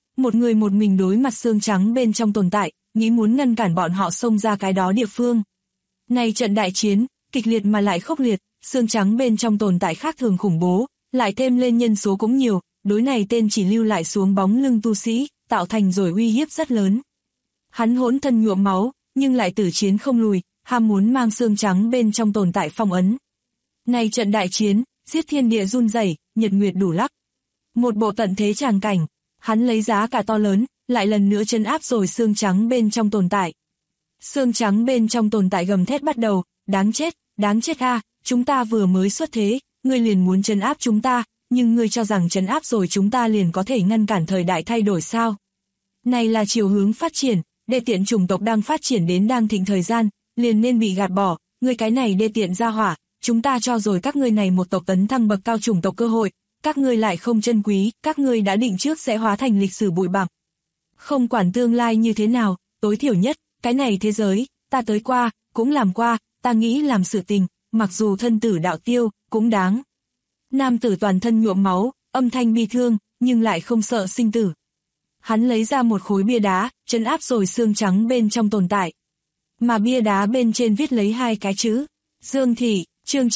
một người một mình đối mặt xương trắng bên trong tồn tại, nghĩ muốn ngăn cản bọn họ xông ra cái đó địa phương. Này trận đại chiến, kịch liệt mà lại khốc liệt, xương trắng bên trong tồn tại khác thường khủng bố, lại thêm lên nhân số cũng nhiều, đối này tên chỉ lưu lại xuống bóng lưng tu sĩ, tạo thành rồi uy hiếp rất lớn. Hắn hỗn thân nhuộm máu, nhưng lại tử chiến không lùi, ham muốn mang xương trắng bên trong tồn tại phong ấn. Này trận đại chiến, giết thiên địa run rẩy, nhật nguyệt đủ lắc. Một bộ tận thế tràng cảnh, hắn lấy giá cả to lớn, lại lần nữa trấn áp rồi xương trắng bên trong tồn tại. Xương trắng bên trong tồn tại gầm thét bắt đầu, đáng chết a, chúng ta vừa mới xuất thế, ngươi liền muốn trấn áp chúng ta, nhưng ngươi cho rằng trấn áp rồi chúng ta liền có thể ngăn cản thời đại thay đổi sao? Này là chiều hướng phát triển, đê tiện chủng tộc đang phát triển đến đang thịnh thời gian, liền nên bị gạt bỏ, ngươi cái này đê tiện ra hỏa, chúng ta cho rồi các ngươi này một tộc tấn thăng bậc cao chủng tộc cơ hội, các ngươi lại không trân quý, các ngươi đã định trước sẽ hóa thành lịch sử bụi bặm. Không quản tương lai như thế nào, tối thiểu nhất, cái này thế giới, ta tới qua, cũng làm qua, ta nghĩ làm sự tình, mặc dù thân tử đạo tiêu, cũng đáng. Nam tử toàn thân nhuộm máu, âm thanh bi thương, nhưng lại không sợ sinh tử. Hắn lấy ra một khối bia đá, trấn áp rồi xương trắng bên trong tồn tại. Mà bia đá bên trên viết lấy hai cái chữ, Dương Thị, chương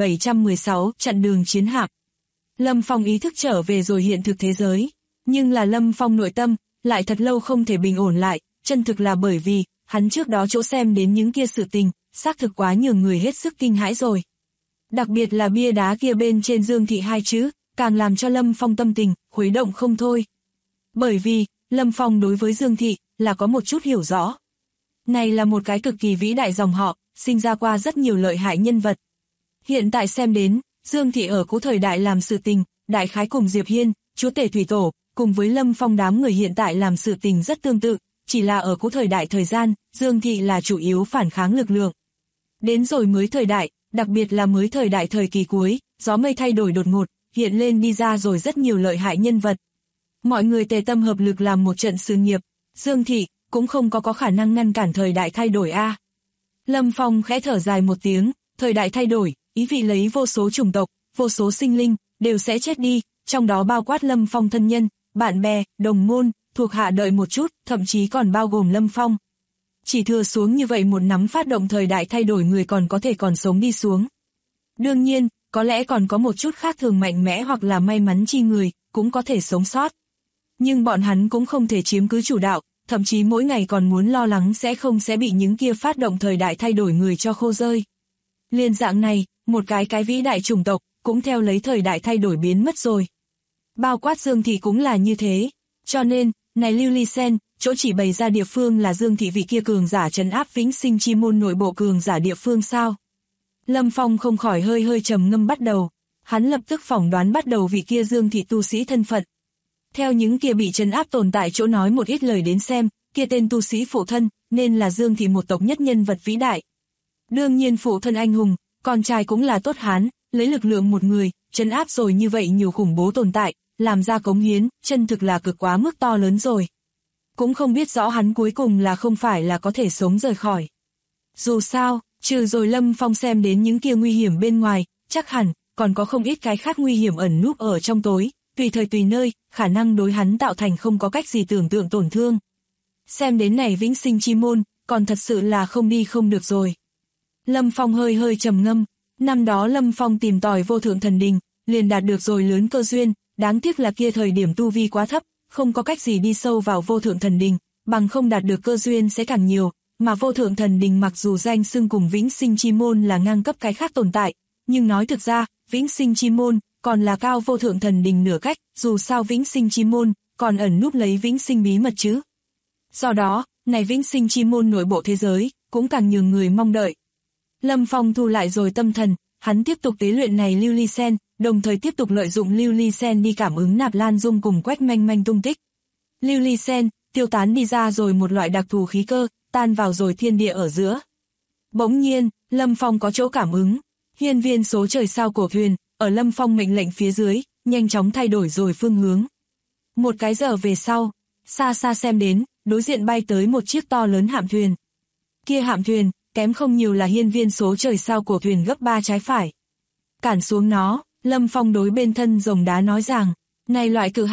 9716, chặn đường chiến hạm. Lâm Phong ý thức trở về rồi hiện thực thế giới, nhưng là Lâm Phong nội tâm, lại thật lâu không thể bình ổn lại, chân thực là bởi vì, hắn trước đó chỗ xem đến những kia sự tình, xác thực quá nhường người hết sức kinh hãi rồi. Đặc biệt là bia đá kia bên trên Dương Thị hai chữ, càng làm cho Lâm Phong tâm tình, khuấy động không thôi. Bởi vì, Lâm Phong đối với Dương Thị, là có một chút hiểu rõ. Này là một cái cực kỳ vĩ đại dòng họ, sinh ra qua rất nhiều lợi hại nhân vật. Hiện tại xem đến, Dương Thị ở cũ thời đại làm sự tình, đại khái cùng Diệp Hiên, chúa tể thủy tổ, cùng với Lâm Phong đám người hiện tại làm sự tình rất tương tự, chỉ là ở cũ thời đại thời gian, Dương Thị là chủ yếu phản kháng lực lượng. Đến rồi mới thời đại, đặc biệt là mới thời đại thời kỳ cuối, gió mây thay đổi đột ngột, hiện lên đi ra rồi rất nhiều lợi hại nhân vật. Mọi người tề tâm hợp lực làm một trận sự nghiệp, Dương Thị cũng không có khả năng ngăn cản thời đại thay đổi a. Lâm Phong khẽ thở dài một tiếng, thời đại thay đổi, ý vị lấy vô số chủng tộc, vô số sinh linh, đều sẽ chết đi, trong đó bao quát Lâm Phong thân nhân, bạn bè, đồng môn, thuộc hạ đợi một chút, thậm chí còn bao gồm Lâm Phong. Chỉ thừa xuống như vậy một nắm phát động thời đại thay đổi người còn có thể còn sống đi xuống. Đương nhiên, có lẽ còn có một chút khác thường mạnh mẽ hoặc là may mắn chi người, cũng có thể sống sót. Nhưng bọn hắn cũng không thể chiếm cứ chủ đạo, thậm chí mỗi ngày còn muốn lo lắng sẽ bị những kia phát động thời đại thay đổi người cho khô rơi. Liên dạng này, một cái vĩ đại chủng tộc, cũng theo lấy thời đại thay đổi biến mất rồi. Bao quát Dương Thị cũng là như thế, cho nên, này Lưu Ly Sen, chỗ chỉ bày ra địa phương là Dương Thị vị kia cường giả trấn áp vĩnh sinh chi môn nội bộ cường giả địa phương sao. Lâm Phong không khỏi hơi trầm ngâm bắt đầu, hắn lập tức phỏng đoán bắt đầu vị kia Dương Thị tu sĩ thân phận. Theo những kia bị trấn áp tồn tại chỗ nói một ít lời đến xem, kia tên tu sĩ phụ thân, nên là Dương Thị một tộc nhất nhân vật vĩ đại. Đương nhiên phụ thân anh hùng, con trai cũng là tốt hán, lấy lực lượng một người, trấn áp rồi như vậy nhiều khủng bố tồn tại, làm ra cống hiến, chân thực là cực quá mức to lớn rồi. Cũng không biết rõ hắn cuối cùng là không phải là có thể sống rời khỏi. Dù sao, trừ rồi Lâm Phong xem đến những kia nguy hiểm bên ngoài, chắc hẳn, còn có không ít cái khác nguy hiểm ẩn núp ở trong tối, tùy thời tùy nơi, khả năng đối hắn tạo thành không có cách gì tưởng tượng tổn thương. Xem đến này vĩnh sinh chi môn, còn thật sự là không đi không được rồi. Lâm Phong hơi trầm ngâm, năm đó Lâm Phong tìm tòi vô thượng thần đình, liền đạt được rồi lớn cơ duyên, đáng tiếc là kia thời điểm tu vi quá thấp, không có cách gì đi sâu vào vô thượng thần đình, bằng không đạt được cơ duyên sẽ càng nhiều, mà vô thượng thần đình mặc dù danh xưng cùng vĩnh sinh chi môn là ngang cấp cái khác tồn tại, nhưng nói thực ra, vĩnh sinh chi môn còn là cao vô thượng thần đình nửa cách, dù sao vĩnh sinh chi môn còn ẩn núp lấy vĩnh sinh bí mật chứ. Do đó, này vĩnh sinh chi môn nội bộ thế giới cũng càng nhường người mong đợi. Lâm Phong thu lại rồi tâm thần, hắn tiếp tục tế luyện này Lưu Ly Sen, đồng thời tiếp tục lợi dụng Lưu Ly Sen đi cảm ứng Nạp Lan Dung cùng Quách Manh Manh tung tích. Lưu Ly Sen tiêu tán đi ra rồi một loại đặc thù khí cơ, tan vào rồi thiên địa ở giữa. Bỗng nhiên, Lâm Phong có chỗ cảm ứng, hiên viên số trời sao cổ thuyền, ở Lâm Phong mệnh lệnh phía dưới, nhanh chóng thay đổi rồi phương hướng. Một cái giờ về sau, xa xa xem đến, đối diện bay tới một chiếc to lớn hạm thuyền. Kia hạm thuyền, kém không nhiều là hiên viên số trời sao cổ thuyền gấp 3 trái phải. Cản xuống nó, Lâm Phong đối bên thân rồng đá nói rằng, này loại cự hạm,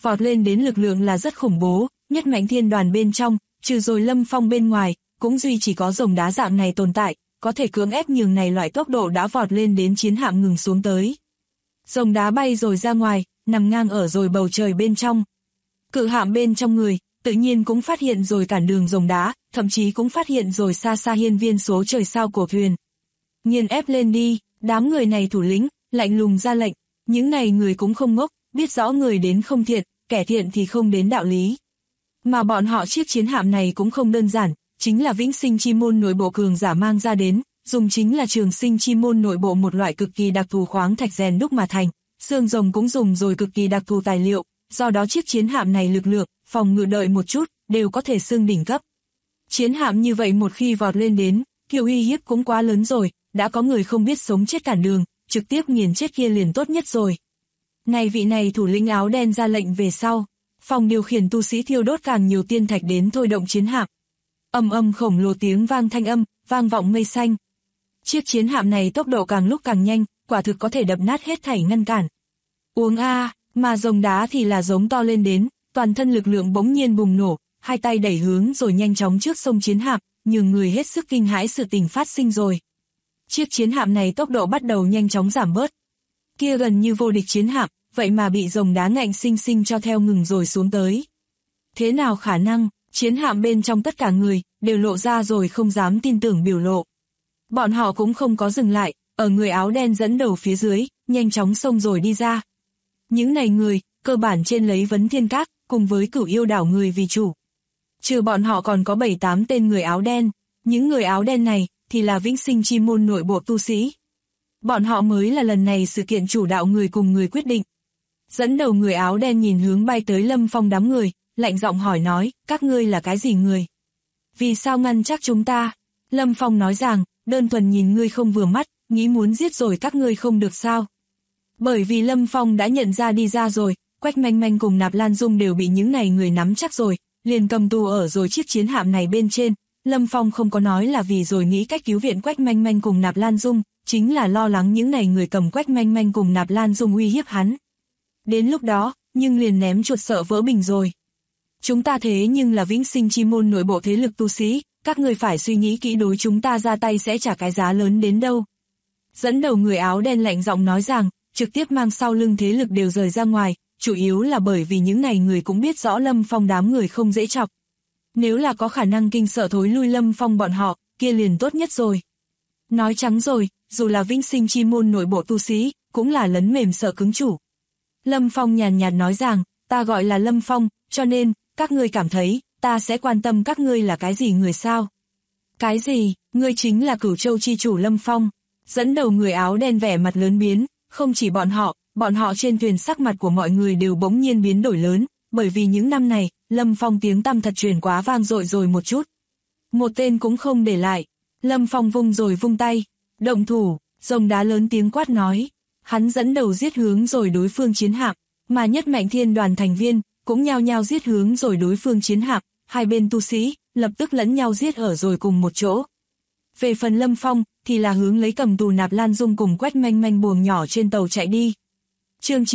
vọt lên đến lực lượng là rất khủng bố, nhất mạnh thiên đoàn bên trong, trừ rồi Lâm Phong bên ngoài, cũng duy chỉ có rồng đá dạng này tồn tại, có thể cưỡng ép nhường này loại tốc độ đã vọt lên đến chiến hạm ngừng xuống tới. Rồng đá bay rồi ra ngoài, nằm ngang ở rồi bầu trời bên trong. Cự hạm bên trong người, tự nhiên cũng phát hiện rồi cản đường rồng đá, thậm chí cũng phát hiện rồi xa xa hiên viên số trời sao của thuyền. Nghiền ép lên đi, đám người này thủ lĩnh, lạnh lùng ra lệnh, những này người cũng không ngốc, biết rõ người đến không thiện, kẻ thiện thì không đến đạo lý. Mà bọn họ chiếc chiến hạm này cũng không đơn giản, chính là vĩnh sinh chi môn nội bộ cường giả mang ra đến, dùng chính là trường sinh chi môn nội bộ một loại cực kỳ đặc thù khoáng thạch rèn đúc mà thành, xương rồng cũng dùng rồi cực kỳ đặc thù tài liệu, do đó chiếc chiến hạm này lực lượng, phòng ngự đợi một chút, đều có thể xương đỉnh cấp. Chiến hạm như vậy một khi vọt lên đến, kiểu uy hiếp cũng quá lớn rồi, đã có người không biết sống chết cản đường, trực tiếp nghiền chết kia liền tốt nhất rồi. Này vị này thủ lĩnh áo đen ra lệnh về sau, phòng điều khiển tu sĩ thiêu đốt càng nhiều tiên thạch đến thôi động chiến hạm. Ầm ầm khổng lồ tiếng vang thanh âm, vang vọng mây xanh. Chiếc chiến hạm này tốc độ càng lúc càng nhanh, quả thực có thể đập nát hết thảy ngăn cản. Uống a, mà rồng đá thì là giống to lên đến, toàn thân lực lượng bỗng nhiên bùng nổ, hai tay đẩy hướng rồi nhanh chóng trước sông chiến hạm, nhường người hết sức kinh hãi sự tình phát sinh rồi. Chiếc chiến hạm này tốc độ bắt đầu nhanh chóng giảm bớt. Kia gần như vô địch chiến hạm, vậy mà bị rồng đá ngạnh sinh sinh cho theo ngừng rồi xuống tới. Thế nào khả năng, chiến hạm bên trong tất cả người, đều lộ ra rồi không dám tin tưởng biểu lộ. Bọn họ cũng không có dừng lại, ở người áo đen dẫn đầu phía dưới, nhanh chóng xông rồi đi ra. Những này người, cơ bản trên lấy Vấn Thiên Các, cùng với Cửu Yêu đảo người vì chủ. Trừ bọn họ còn có 7-8 tên người áo đen, những người áo đen này, thì là vĩnh sinh chi môn nội bộ tu sĩ. Bọn họ mới là lần này sự kiện chủ đạo người cùng người quyết định. Dẫn đầu người áo đen nhìn hướng bay tới Lâm Phong đám người, lạnh giọng hỏi nói, các ngươi là cái gì người? Vì sao ngăn chắc chúng ta? Lâm Phong nói rằng, đơn thuần nhìn ngươi không vừa mắt, nghĩ muốn giết rồi các ngươi không được sao? Bởi vì Lâm Phong đã nhận ra đi ra rồi, Quách Manh Manh cùng Nạp Lan Dung đều bị những này người nắm chắc rồi, liền cầm tù ở rồi chiếc chiến hạm này bên trên. Lâm Phong không có nói là vì rồi nghĩ cách cứu viện Quách Manh Manh cùng Nạp Lan Dung, chính là lo lắng những này người cầm Quách Manh Manh cùng Nạp Lan Dung uy hiếp hắn. Đến lúc đó, nhưng liền ném chuột sợ vỡ bình rồi. Chúng ta thế nhưng là vĩnh sinh chi môn nội bộ thế lực tu sĩ, các người phải suy nghĩ kỹ đối chúng ta ra tay sẽ trả cái giá lớn đến đâu. Dẫn đầu người áo đen lạnh giọng nói rằng, trực tiếp mang sau lưng thế lực đều rời ra ngoài, chủ yếu là bởi vì những này người cũng biết rõ Lâm Phong đám người không dễ chọc. Nếu là có khả năng kinh sợ thối lui Lâm Phong bọn họ, kia liền tốt nhất rồi. Nói trắng rồi, dù là vĩnh sinh chi môn nội bộ tu sĩ, cũng là lấn mềm sợ cứng chủ. Lâm Phong nhàn nhạt nói rằng, ta gọi là Lâm Phong, cho nên, các ngươi cảm thấy, ta sẽ quan tâm các ngươi là cái gì người sao? Cái gì, ngươi chính là Cửu Châu chi chủ Lâm Phong. Dẫn đầu người áo đen vẻ mặt lớn biến, không chỉ bọn họ trên thuyền sắc mặt của mọi người đều bỗng nhiên biến đổi lớn, bởi vì những năm này, Lâm Phong tiếng tăm thật truyền quá vang dội rồi một chút. Một tên cũng không để lại, Lâm Phong vung rồi vung tay, động thủ, rồng đá lớn tiếng quát nói, hắn dẫn đầu giết hướng rồi đối phương chiến hạm, mà nhất mạnh thiên đoàn thành viên, cũng nhao nhao giết hướng rồi đối phương chiến hạm, hai bên tu sĩ, lập tức lẫn nhau giết ở rồi cùng một chỗ. Về phần Lâm Phong, thì là hướng lấy cầm tù Nạp Lan Dung cùng Quách Manh Manh buồng nhỏ trên tàu chạy đi. Chương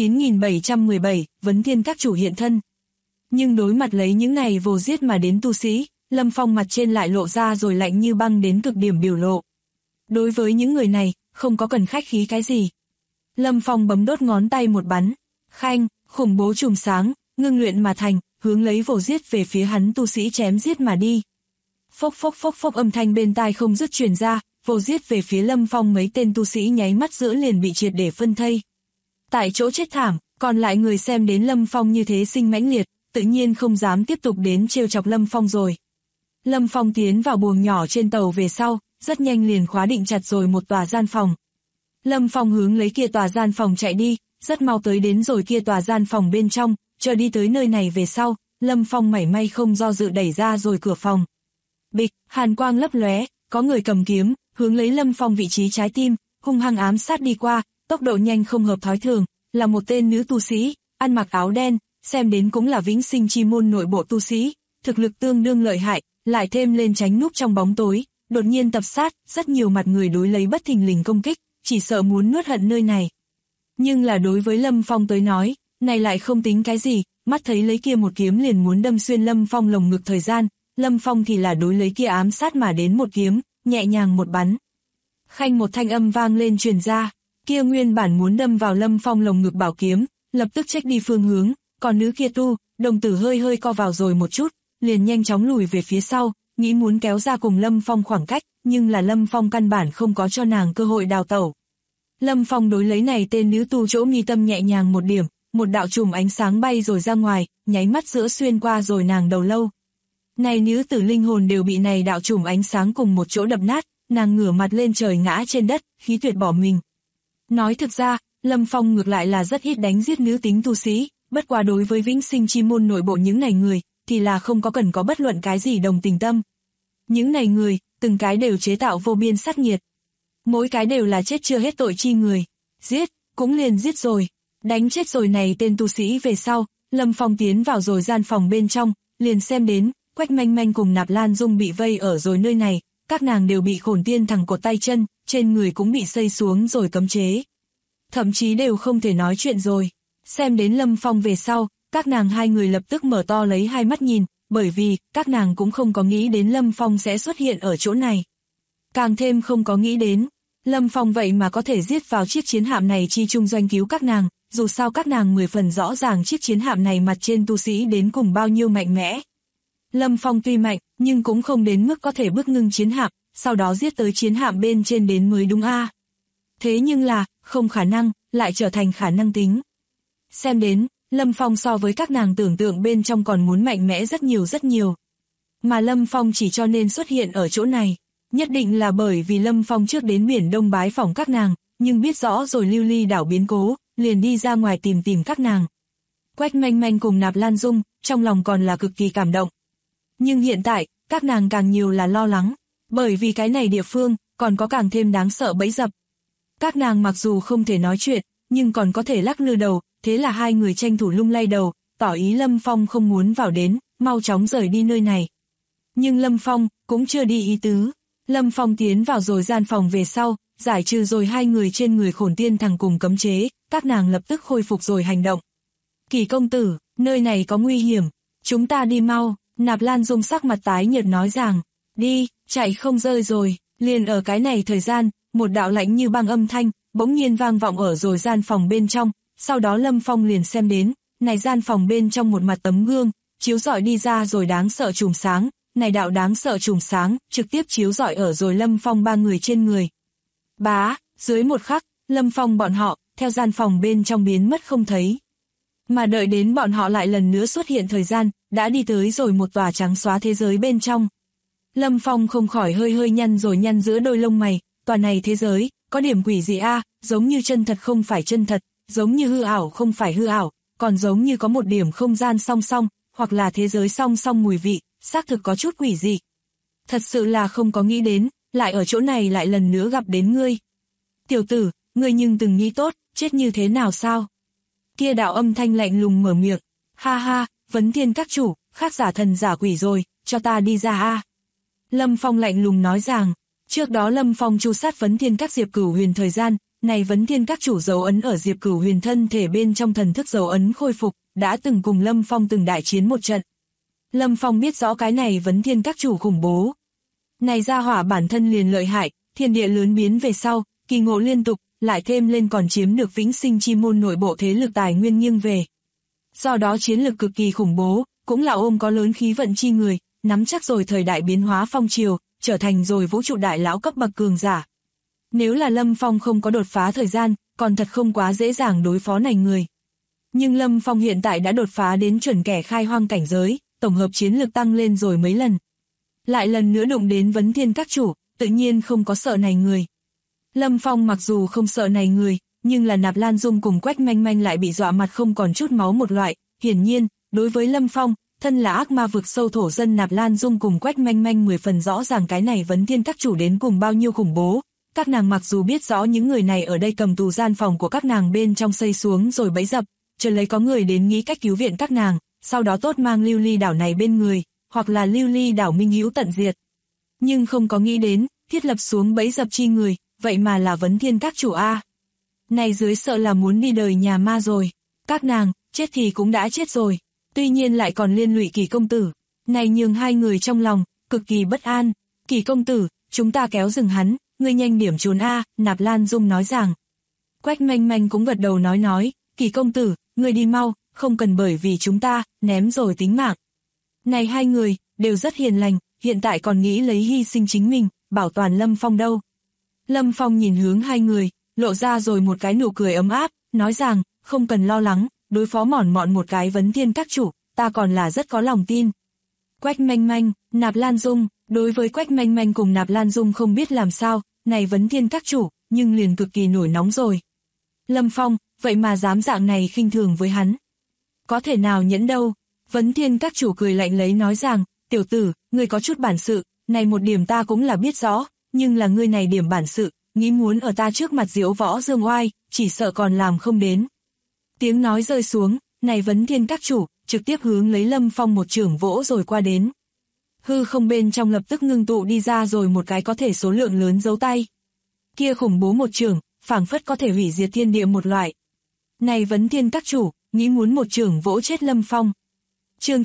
9717, Vấn Thiên Các chủ hiện thân. Nhưng đối mặt lấy những này vô giết mà đến tu sĩ, Lâm Phong mặt trên lại lộ ra rồi lạnh như băng đến cực điểm biểu lộ. Đối với những người này, không có cần khách khí cái gì. Lâm Phong bấm đốt ngón tay một bắn, khanh, khủng bố chùm sáng, ngưng luyện mà thành, hướng lấy vồ giết về phía hắn tu sĩ chém giết mà đi. Phốc phốc phốc phốc âm thanh bên tai không dứt truyền ra, vồ giết về phía Lâm Phong mấy tên tu sĩ nháy mắt giữa liền bị triệt để phân thây. Tại chỗ chết thảm, còn lại người xem đến Lâm Phong như thế sinh mãnh liệt, tự nhiên không dám tiếp tục đến trêu chọc Lâm Phong rồi. Lâm Phong tiến vào buồng nhỏ trên tàu về sau, rất nhanh liền khóa định chặt rồi một tòa gian phòng. Lâm Phong hướng lấy kia tòa gian phòng chạy đi, rất mau tới đến rồi kia tòa gian phòng bên trong, chờ đi tới nơi này về sau, Lâm Phong mảy may không do dự đẩy ra rồi cửa phòng. Bịch, hàn quang lấp lóe, có người cầm kiếm, hướng lấy Lâm Phong vị trí trái tim, hung hăng ám sát đi qua, tốc độ nhanh không hợp thói thường, là một tên nữ tu sĩ, ăn mặc áo đen, xem đến cũng là vĩnh sinh chi môn nội bộ tu sĩ, thực lực tương đương lợi hại, lại thêm lên tránh núp trong bóng tối, đột nhiên tập sát, rất nhiều mặt người đối lấy bất thình lình công kích, chỉ sợ muốn nuốt hận nơi này. Nhưng là đối với Lâm Phong tới nói, này lại không tính cái gì, mắt thấy lấy kia một kiếm liền muốn đâm xuyên Lâm Phong lồng ngực thời gian, Lâm Phong thì là đối lấy kia ám sát mà đến một kiếm, nhẹ nhàng một bắn. Khanh một thanh âm vang lên truyền ra, kia nguyên bản muốn đâm vào Lâm Phong lồng ngực bảo kiếm, lập tức trách đi phương hướng, còn nữ kia tu, đồng tử hơi hơi co vào rồi một chút, liền nhanh chóng lùi về phía sau, nghĩ muốn kéo ra cùng Lâm Phong khoảng cách, nhưng là Lâm Phong căn bản không có cho nàng cơ hội đào tẩu. Lâm Phong đối lấy này tên nữ tu chỗ mi tâm nhẹ nhàng một điểm, một đạo chùm ánh sáng bay rồi ra ngoài, nháy mắt giữa xuyên qua rồi nàng đầu lâu. Này nữ tử linh hồn đều bị này đạo chùm ánh sáng cùng một chỗ đập nát, nàng ngửa mặt lên trời ngã trên đất, khí tuyệt bỏ mình. Nói thực ra, Lâm Phong ngược lại là rất ít đánh giết nữ tính tu sĩ, bất quá đối với vĩnh sinh chi môn nội bộ những này người, thì là không có cần có bất luận cái gì đồng tình tâm. Những này người, từng cái đều chế tạo vô biên sát nghiệt. Mỗi cái đều là chết chưa hết tội chi người. Giết, cũng liền giết rồi. Đánh chết rồi này tên tu sĩ về sau, Lâm Phong tiến vào rồi gian phòng bên trong, liền xem đến, Quách Manh Manh cùng Nạp Lan Dung bị vây ở rồi nơi này, các nàng đều bị Khổn Tiên thẳng cột tay chân, trên người cũng bị xây xuống rồi cấm chế. Thậm chí đều không thể nói chuyện rồi. Xem đến Lâm Phong về sau, các nàng hai người lập tức mở to lấy hai mắt nhìn, bởi vì các nàng cũng không có nghĩ đến Lâm Phong sẽ xuất hiện ở chỗ này. Càng thêm không có nghĩ đến, Lâm Phong vậy mà có thể giết vào chiếc chiến hạm này chi trung doanh cứu các nàng, dù sao các nàng 10 phần rõ ràng chiếc chiến hạm này mặt trên tu sĩ đến cùng bao nhiêu mạnh mẽ. Lâm Phong tuy mạnh, nhưng cũng không đến mức có thể bức ngưng chiến hạm, sau đó giết tới chiến hạm bên trên đến mới đúng a. Thế nhưng là, không khả năng, lại trở thành khả năng tính. Xem đến, Lâm Phong so với các nàng tưởng tượng bên trong còn muốn mạnh mẽ rất nhiều rất nhiều. Mà Lâm Phong chỉ cho nên xuất hiện ở chỗ này, nhất định là bởi vì Lâm Phong trước đến biển Đông bái phỏng các nàng, nhưng biết rõ rồi Lưu Ly đảo biến cố, liền đi ra ngoài tìm các nàng. Quách Manh Manh cùng Nạp Lan Dung, trong lòng còn là cực kỳ cảm động. Nhưng hiện tại, các nàng càng nhiều là lo lắng, bởi vì cái này địa phương, còn có càng thêm đáng sợ bẫy dập. Các nàng mặc dù không thể nói chuyện, nhưng còn có thể lắc lư đầu, thế là hai người tranh thủ lung lay đầu, tỏ ý Lâm Phong không muốn vào đến, mau chóng rời đi nơi này. Nhưng Lâm Phong cũng chưa đi ý tứ. Lâm Phong tiến vào rồi gian phòng về sau, giải trừ rồi hai người trên người Khổn Tiên thằng cùng cấm chế, các nàng lập tức khôi phục rồi hành động. Kỳ công tử, nơi này có nguy hiểm, chúng ta đi mau, Nạp Lan Dung sắc mặt tái nhợt nói rằng, đi, chạy không rơi rồi, liền ở cái này thời gian, một đạo lạnh như băng âm thanh, bỗng nhiên vang vọng ở rồi gian phòng bên trong, sau đó Lâm Phong liền xem đến, này gian phòng bên trong một mặt tấm gương, chiếu rọi đi ra rồi đáng sợ chùm sáng, này đạo đáng sợ chùm sáng, trực tiếp chiếu rọi ở rồi Lâm Phong ba người trên người. Bá, dưới một khắc, Lâm Phong bọn họ, theo gian phòng bên trong biến mất không thấy. Mà đợi đến bọn họ lại lần nữa xuất hiện thời gian, đã đi tới rồi một tòa trắng xóa thế giới bên trong. Lâm Phong không khỏi hơi hơi nhăn rồi nhăn giữa đôi lông mày, tòa này thế giới, có điểm quỷ gì a, giống như chân thật không phải chân thật, giống như hư ảo không phải hư ảo, còn giống như có một điểm không gian song song, hoặc là thế giới song song mùi vị, xác thực có chút quỷ dị. Thật sự là không có nghĩ đến, lại ở chỗ này lại lần nữa gặp đến ngươi. Tiểu tử, ngươi nhưng từng nghĩ tốt, chết như thế nào sao? Kia đạo âm thanh lạnh lùng mở miệng, ha ha, Vấn Thiên các chủ, khác giả thần giả quỷ rồi, cho ta đi ra a. Lâm Phong lạnh lùng nói rằng, trước đó Lâm Phong tru sát Vấn Thiên các Diệp Cửu Huyền thời gian, này Vấn Thiên các chủ dấu ấn ở Diệp Cửu Huyền thân thể bên trong thần thức dấu ấn khôi phục, đã từng cùng Lâm Phong từng đại chiến một trận. Lâm Phong biết rõ cái này Vấn Thiên các chủ khủng bố. Này gia hỏa bản thân liền lợi hại, thiên địa lớn biến về sau, kỳ ngộ liên tục, lại thêm lên còn chiếm được vĩnh sinh chi môn nội bộ thế lực tài nguyên nghiêng về. Do đó chiến lực cực kỳ khủng bố, cũng là ôm có lớn khí vận chi người, nắm chắc rồi thời đại biến hóa phong triều, trở thành rồi vũ trụ đại lão cấp bậc cường giả. Nếu là Lâm Phong không có đột phá thời gian, còn thật không quá dễ dàng đối phó này người. Nhưng Lâm Phong hiện tại đã đột phá đến chuẩn kẻ khai hoang cảnh giới, tổng hợp chiến lực tăng lên rồi mấy lần. Lại lần nữa đụng đến Vấn Thiên các chủ, tự nhiên không có sợ này người. Lâm Phong mặc dù không sợ này người, nhưng là Nạp Lan Dung cùng Quách Manh Manh lại bị dọa mặt không còn chút máu một loại. Hiển nhiên, đối với Lâm Phong, thân là ác ma vực sâu thổ dân Nạp Lan Dung cùng Quách Manh Manh 10 phần rõ ràng cái này Vấn Thiên các chủ đến cùng bao nhiêu khủng bố. Các nàng mặc dù biết rõ những người này ở đây cầm tù gian phòng của các nàng bên trong xây xuống rồi bẫy dập, chờ lấy có người đến nghĩ cách cứu viện các nàng, sau đó tốt mang Lưu Ly đảo này bên người, hoặc là Lưu Ly đảo minh hữu tận diệt. Nhưng không có nghĩ đến, thiết lập xuống bẫy dập chi người, vậy mà là Vấn Thiên các chủ a. Này dưới sợ là muốn đi đời nhà ma rồi. Các nàng, chết thì cũng đã chết rồi. Tuy nhiên lại còn liên lụy Kỳ công tử. Này nhường hai người trong lòng, cực kỳ bất an. Kỳ công tử, chúng ta kéo dừng hắn, ngươi nhanh điểm trốn a, Nạp Lan Dung nói rằng. Quách Manh Manh cũng gật đầu nói, Kỳ công tử, ngươi đi mau, không cần bởi vì chúng ta, ném rồi tính mạng. Này hai người, đều rất hiền lành, hiện tại còn nghĩ lấy hy sinh chính mình, bảo toàn Lâm Phong đâu. Lâm Phong nhìn hướng hai người, lộ ra rồi một cái nụ cười ấm áp, nói rằng, không cần lo lắng, đối phó mỏn mọn một cái vấn thiên các chủ, ta còn là rất có lòng tin. Quách Manh Manh, Nạp Lan Dung, đối với Quách Manh Manh cùng Nạp Lan Dung không biết làm sao, này vấn thiên các chủ, nhưng liền cực kỳ nổi nóng rồi. Lâm Phong, vậy mà dám dạng này khinh thường với hắn. Có thể nào nhẫn đâu, vấn thiên các chủ cười lạnh lấy nói rằng, tiểu tử, ngươi có chút bản sự, này một điểm ta cũng là biết rõ, nhưng là ngươi này điểm bản sự, nghĩ muốn ở ta trước mặt diễu võ dương oai, chỉ sợ còn làm không đến. Tiếng nói rơi xuống, này vấn thiên các chủ, trực tiếp hướng lấy Lâm Phong một chưởng vỗ rồi qua đến. Hư không bên trong lập tức ngưng tụ đi ra rồi một cái có thể số lượng lớn dấu tay. Kia khủng bố một chưởng, phảng phất có thể hủy diệt thiên địa một loại. Này vấn thiên các chủ, nghĩ muốn một chưởng vỗ chết Lâm Phong. Chương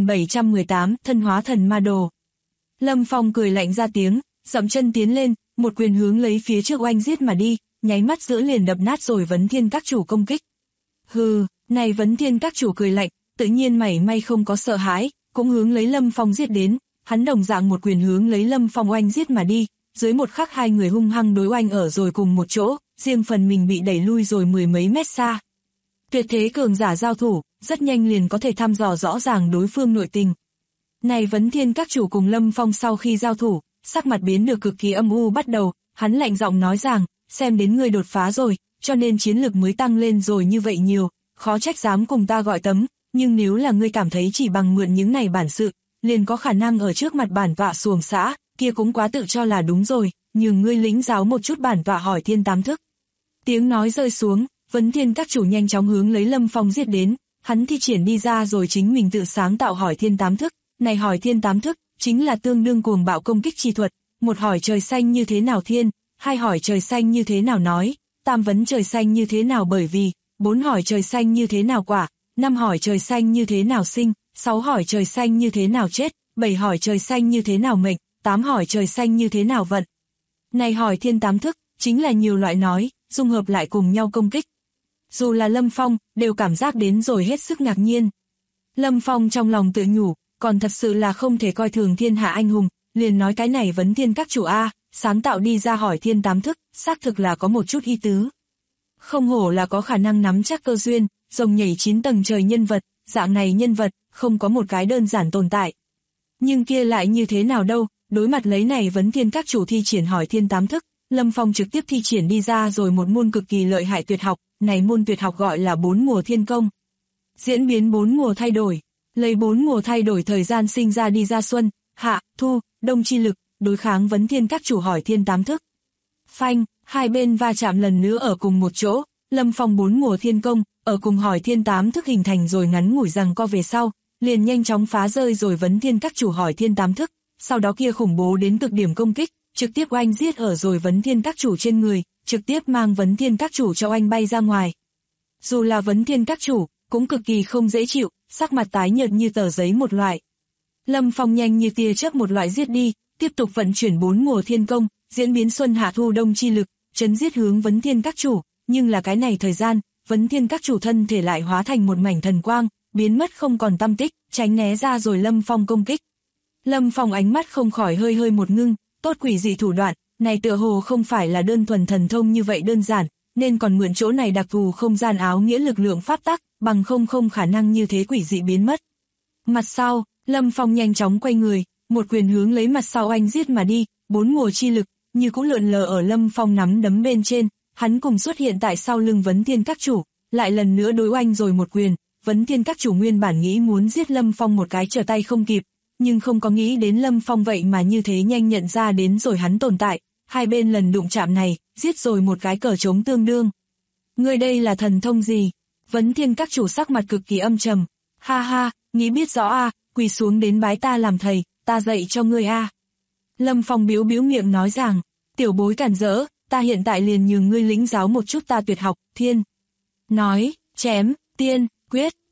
9718, thân hóa thần ma đồ. Lâm Phong cười lạnh ra tiếng, dậm chân tiến lên, một quyền hướng lấy phía trước oanh giết mà đi, nháy mắt giữa liền đập nát rồi vấn thiên các chủ công kích. Hừ, này vấn thiên các chủ cười lạnh, tự nhiên mảy may không có sợ hãi, cũng hướng lấy Lâm Phong giết đến, hắn đồng dạng một quyền hướng lấy Lâm Phong oanh giết mà đi, dưới một khắc hai người hung hăng đối oanh ở rồi cùng một chỗ, riêng phần mình bị đẩy lui rồi mười mấy mét xa. Tuyệt thế cường giả giao thủ, rất nhanh liền có thể thăm dò rõ ràng đối phương nội tình. Này vấn thiên các chủ cùng Lâm Phong sau khi giao thủ, sắc mặt biến được cực kỳ âm u bắt đầu, hắn lạnh giọng nói rằng, xem đến ngươi đột phá rồi, cho nên chiến lực mới tăng lên rồi như vậy nhiều, khó trách dám cùng ta gọi tấm, nhưng nếu là ngươi cảm thấy chỉ bằng mượn những này bản sự, liền có khả năng ở trước mặt bản tọa xuồng xã, kia cũng quá tự cho là đúng rồi, nhưng ngươi lĩnh giáo một chút bản tọa hỏi thiên tám thức. Tiếng nói rơi xuống, vấn thiên các chủ nhanh chóng hướng lấy Lâm Phong giết đến, hắn thi triển đi ra rồi chính mình tự sáng tạo hỏi thiên tám thức, này hỏi thiên tám thức, chính là tương đương cuồng bạo công kích chi thuật, một hỏi trời xanh như thế nào thiên, hai hỏi trời xanh như thế nào nói, tam vấn trời xanh như thế nào bởi vì, bốn hỏi trời xanh như thế nào quả, năm hỏi trời xanh như thế nào sinh, sáu hỏi trời xanh như thế nào chết, bảy hỏi trời xanh như thế nào mệnh, tám hỏi trời xanh như thế nào vận. Này hỏi thiên tám thức, chính là nhiều loại nói, dung hợp lại cùng nhau công kích. Dù là Lâm Phong, đều cảm giác đến rồi hết sức ngạc nhiên. Lâm Phong trong lòng tự nhủ, còn thật sự là không thể coi thường thiên hạ anh hùng, liền nói cái này vấn thiên các chủ A, sáng tạo đi ra hỏi thiên tám thức, xác thực là có một chút ý tứ. Không hổ là có khả năng nắm chắc cơ duyên, rồng nhảy 9 tầng trời nhân vật, dạng này nhân vật, không có một cái đơn giản tồn tại. Nhưng kia lại như thế nào đâu, đối mặt lấy này vấn thiên các chủ thi triển hỏi thiên tám thức, Lâm Phong trực tiếp thi triển đi ra rồi một môn cực kỳ lợi hại tuyệt học, này môn tuyệt học gọi là 4 mùa thiên công. Diễn biến 4 mùa thay đổi, lấy 4 mùa thay đổi thời gian sinh ra đi ra xuân, hạ, thu, đông chi lực, đối kháng vấn thiên các chủ hỏi thiên tám thức. Phanh, hai bên va chạm lần nữa ở cùng một chỗ, Lâm Phong 4 mùa thiên công, ở cùng hỏi thiên tám thức hình thành rồi ngắn ngủi rằng co về sau, liền nhanh chóng phá rơi rồi vấn thiên các chủ hỏi thiên tám thức, sau đó kia khủng bố đến cực điểm công kích, trực tiếp oanh giết ở rồi vấn thiên các chủ trên người, trực tiếp mang vấn thiên các chủ cho oanh bay ra ngoài. Dù là vấn thiên các chủ, cũng cực kỳ không dễ chịu, sắc mặt tái nhợt như tờ giấy một loại. Lâm Phong nhanh như tia chớp một loại giết đi, tiếp tục vận chuyển 4 mùa thiên công, diễn biến xuân hạ thu đông chi lực, chấn giết hướng vấn thiên các chủ, nhưng là cái này thời gian, vấn thiên các chủ thân thể lại hóa thành một mảnh thần quang, biến mất không còn tăm tích, tránh né ra rồi Lâm Phong công kích. Lâm Phong ánh mắt không khỏi hơi hơi một ngưng, tốt quỷ dị thủ đoạn, này tựa hồ không phải là đơn thuần thần thông như vậy đơn giản, nên còn mượn chỗ này đặc thù không gian áo nghĩa lực lượng pháp tắc, bằng không khả năng như thế quỷ dị biến mất. Mặt sau, Lâm Phong nhanh chóng quay người, một quyền hướng lấy mặt sau anh giết mà đi, 4 mùa chi lực, như cũng lượn lờ ở Lâm Phong nắm đấm bên trên, hắn cùng xuất hiện tại sau lưng vấn thiên các chủ, lại lần nữa đối oanh rồi một quyền, vấn thiên các chủ nguyên bản nghĩ muốn giết Lâm Phong một cái trở tay không kịp, nhưng không có nghĩ đến Lâm Phong vậy mà như thế nhanh nhận ra đến rồi hắn tồn tại, hai bên lần đụng chạm này, giết rồi một cái cờ trống tương đương. Ngươi đây là thần thông gì? Vấn thiên các chủ sắc mặt cực kỳ âm trầm, ha ha, nghĩ biết rõ a, quỳ xuống đến bái ta làm thầy, ta dạy cho ngươi a. Lâm Phong biếu miệng nói rằng, tiểu bối cản rỡ, ta hiện tại liền nhường ngươi lĩnh giáo một chút ta tuyệt học, thiên. Nói, chém, tiên, quyết, oanh,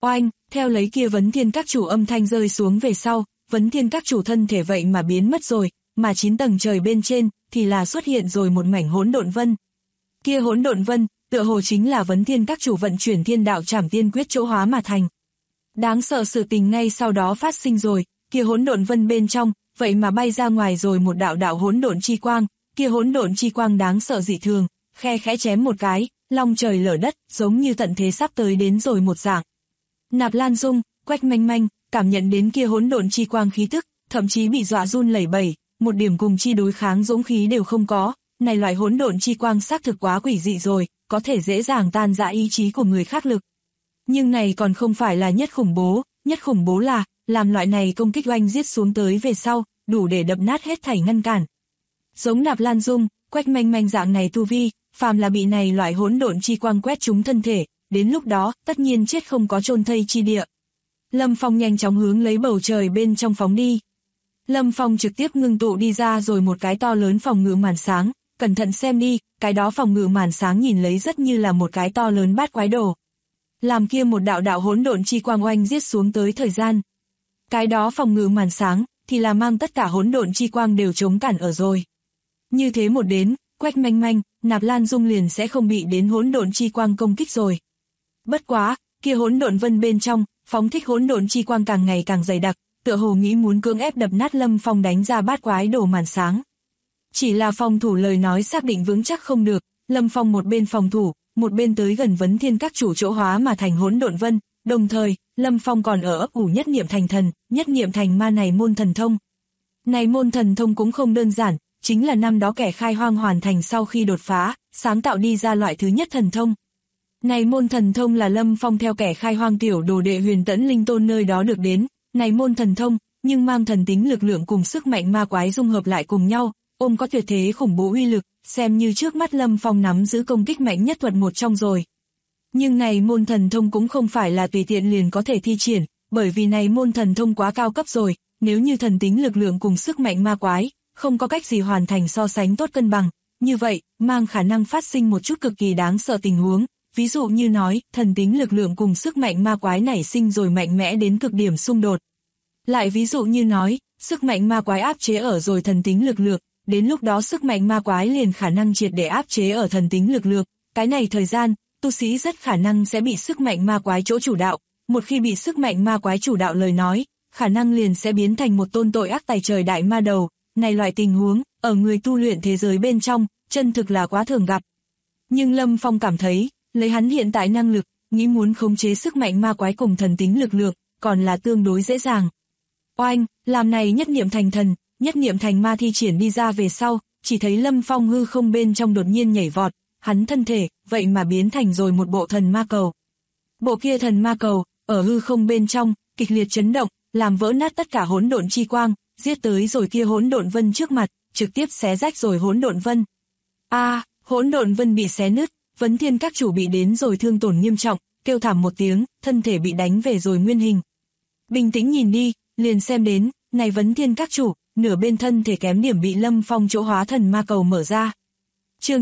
Theo lấy kia vấn thiên các chủ âm thanh rơi xuống về sau, vấn thiên các chủ thân thể vậy mà biến mất rồi, mà 9 tầng trời bên trên thì là xuất hiện rồi một mảnh hỗn độn vân. Kia hỗn độn vân, tựa hồ chính là vấn thiên các chủ vận chuyển thiên đạo trảm tiên quyết chỗ hóa mà thành. Đáng sợ sự tình ngay sau đó phát sinh rồi, kia hỗn độn vân bên trong, vậy mà bay ra ngoài rồi một đạo đạo hỗn độn chi quang, kia hỗn độn chi quang đáng sợ dị thường, khe khẽ chém một cái, long trời lở đất, giống như tận thế sắp tới đến rồi một dạng. Nạp Lan Dung, Quách Manh Manh, cảm nhận đến kia hỗn độn chi quang khí tức, thậm chí bị dọa run lẩy bẩy, một điểm cùng chi đối kháng dũng khí đều không có, này loại hỗn độn chi quang xác thực quá quỷ dị rồi, có thể dễ dàng tan rã ý chí của người khác lực. Nhưng này còn không phải là nhất khủng bố là, làm loại này công kích oanh giết xuống tới về sau, đủ để đập nát hết thảy ngăn cản. Giống Nạp Lan Dung, Quách Manh Manh dạng này tu vi, phàm là bị này loại hỗn độn chi quang quét trúng thân thể, đến lúc đó, tất nhiên chết không có chôn thây chi địa. Lâm Phong nhanh chóng hướng lấy bầu trời bên trong phóng đi. Lâm Phong trực tiếp ngưng tụ đi ra rồi một cái to lớn phòng ngự màn sáng, cẩn thận xem đi, cái đó phòng ngự màn sáng nhìn lấy rất như là một cái to lớn bát quái đồ. Làm kia một đạo đạo hỗn độn chi quang oanh giết xuống tới thời gian. Cái đó phòng ngự màn sáng, thì là mang tất cả hỗn độn chi quang đều chống cản ở rồi. Như thế một đến, Quách Manh Manh, Nạp Lan Dung liền sẽ không bị đến hỗn độn chi quang công kích rồi. Bất quá, kia hỗn độn vân bên trong, phóng thích hỗn độn chi quang càng ngày càng dày đặc, tựa hồ nghĩ muốn cưỡng ép đập nát Lâm Phong đánh ra bát quái đồ màn sáng. Chỉ là phòng thủ lời nói xác định vững chắc không được, Lâm Phong một bên phòng thủ, một bên tới gần vấn thiên các chủ chỗ hóa mà thành hỗn độn vân, đồng thời, Lâm Phong còn ở ấp ủ nhất niệm thành thần, nhất niệm thành ma này môn thần thông. Này môn thần thông cũng không đơn giản, chính là năm đó kẻ khai hoang hoàn thành sau khi đột phá, sáng tạo đi ra loại thứ nhất thần thông. Này môn thần thông là Lâm Phong theo kẻ khai hoang tiểu đồ đệ Huyền Tẫn Linh Tôn nơi đó được đến, này môn thần thông, nhưng mang thần tính lực lượng cùng sức mạnh ma quái dung hợp lại cùng nhau, ôm có tuyệt thế khủng bố uy lực, xem như trước mắt Lâm Phong nắm giữ công kích mạnh nhất thuật một trong rồi. Nhưng này môn thần thông cũng không phải là tùy tiện liền có thể thi triển, bởi vì này môn thần thông quá cao cấp rồi, nếu như thần tính lực lượng cùng sức mạnh ma quái, không có cách gì hoàn thành so sánh tốt cân bằng, như vậy, mang khả năng phát sinh một chút cực kỳ đáng sợ tình huống, ví dụ như nói, thần tính lực lượng cùng sức mạnh ma quái nảy sinh rồi mạnh mẽ đến cực điểm xung đột. Lại ví dụ như nói, sức mạnh ma quái áp chế ở rồi thần tính lực lượng, đến lúc đó sức mạnh ma quái liền khả năng triệt để áp chế ở thần tính lực lượng, cái này thời gian, tu sĩ rất khả năng sẽ bị sức mạnh ma quái chỗ chủ đạo, một khi bị sức mạnh ma quái chủ đạo lời nói, khả năng liền sẽ biến thành một tôn tội ác tày trời đại ma đầu, này loại tình huống, ở người tu luyện thế giới bên trong, chân thực là quá thường gặp. Nhưng Lâm Phong cảm thấy, lấy hắn hiện tại năng lực, nghĩ muốn khống chế sức mạnh ma quái cùng thần tính lực lượng, còn là tương đối dễ dàng. Oanh, làm này nhất niệm thành thần, nhất niệm thành ma thi triển đi ra về sau, chỉ thấy Lâm Phong hư không bên trong đột nhiên nhảy vọt, hắn thân thể, vậy mà biến thành rồi một bộ thần ma cầu. Bộ kia thần ma cầu, ở hư không bên trong, kịch liệt chấn động, làm vỡ nát tất cả hỗn độn chi quang, giết tới rồi kia hỗn độn vân trước mặt, trực tiếp xé rách rồi hỗn độn vân. Hỗn độn vân bị xé nứt, vấn thiên các chủ bị đến rồi thương tổn nghiêm trọng, kêu thảm một tiếng, thân thể bị đánh về rồi nguyên hình. Bình tĩnh nhìn đi, liền xem đến, này vấn thiên các chủ, nửa bên thân thể kém điểm bị Lâm Phong chỗ hóa thần ma cầu mở ra. Chương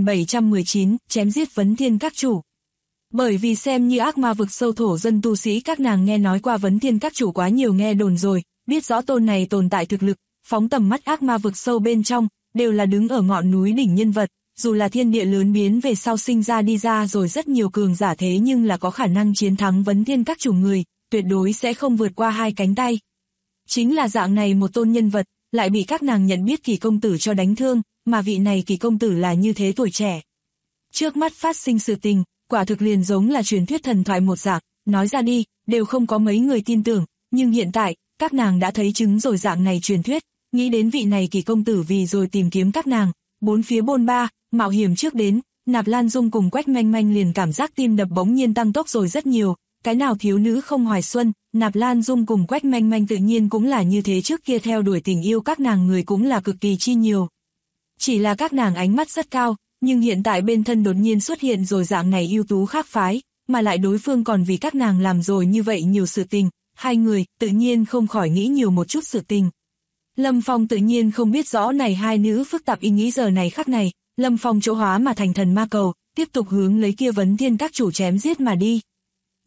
9719, chém giết vấn thiên các chủ. Bởi vì xem như ác ma vực sâu thổ dân tu sĩ các nàng nghe nói qua vấn thiên các chủ quá nhiều nghe đồn rồi, biết rõ tôn này tồn tại thực lực, phóng tầm mắt ác ma vực sâu bên trong, đều là đứng ở ngọn núi đỉnh nhân vật, dù là thiên địa lớn biến về sau sinh ra đi ra rồi rất nhiều cường giả thế nhưng là có khả năng chiến thắng vấn thiên các chủ người, tuyệt đối sẽ không vượt qua hai cánh tay. Chính là dạng này một tôn nhân vật, lại bị các nàng nhận biết Kỳ công tử cho đánh thương, mà vị này Kỳ công tử là như thế tuổi trẻ. Trước mắt phát sinh sự tình, quả thực liền giống là truyền thuyết thần thoại một dạng, nói ra đi, đều không có mấy người tin tưởng, nhưng hiện tại, các nàng đã thấy chứng rồi dạng này truyền thuyết, nghĩ đến vị này Kỳ công tử vì rồi tìm kiếm các nàng, bốn phía bôn ba, mạo hiểm trước đến, Nạp Lan Dung cùng Quách Manh Manh liền cảm giác tim đập bỗng nhiên tăng tốc rồi rất nhiều, cái nào thiếu nữ không hoài xuân, Nạp Lan Dung cùng Quách Manh Manh tự nhiên cũng là như thế, trước kia theo đuổi tình yêu các nàng người cũng là cực kỳ chi nhiều. Chỉ là các nàng ánh mắt rất cao, nhưng hiện tại bên thân đột nhiên xuất hiện rồi dạng này ưu tú khác phái, mà lại đối phương còn vì các nàng làm rồi như vậy nhiều sự tình, hai người tự nhiên không khỏi nghĩ nhiều một chút sự tình. Lâm Phong tự nhiên không biết rõ này hai nữ phức tạp ý nghĩ giờ này khắc này, Lâm Phong chỗ hóa mà thành thần ma cầu, tiếp tục hướng lấy kia vấn thiên các chủ chém giết mà đi.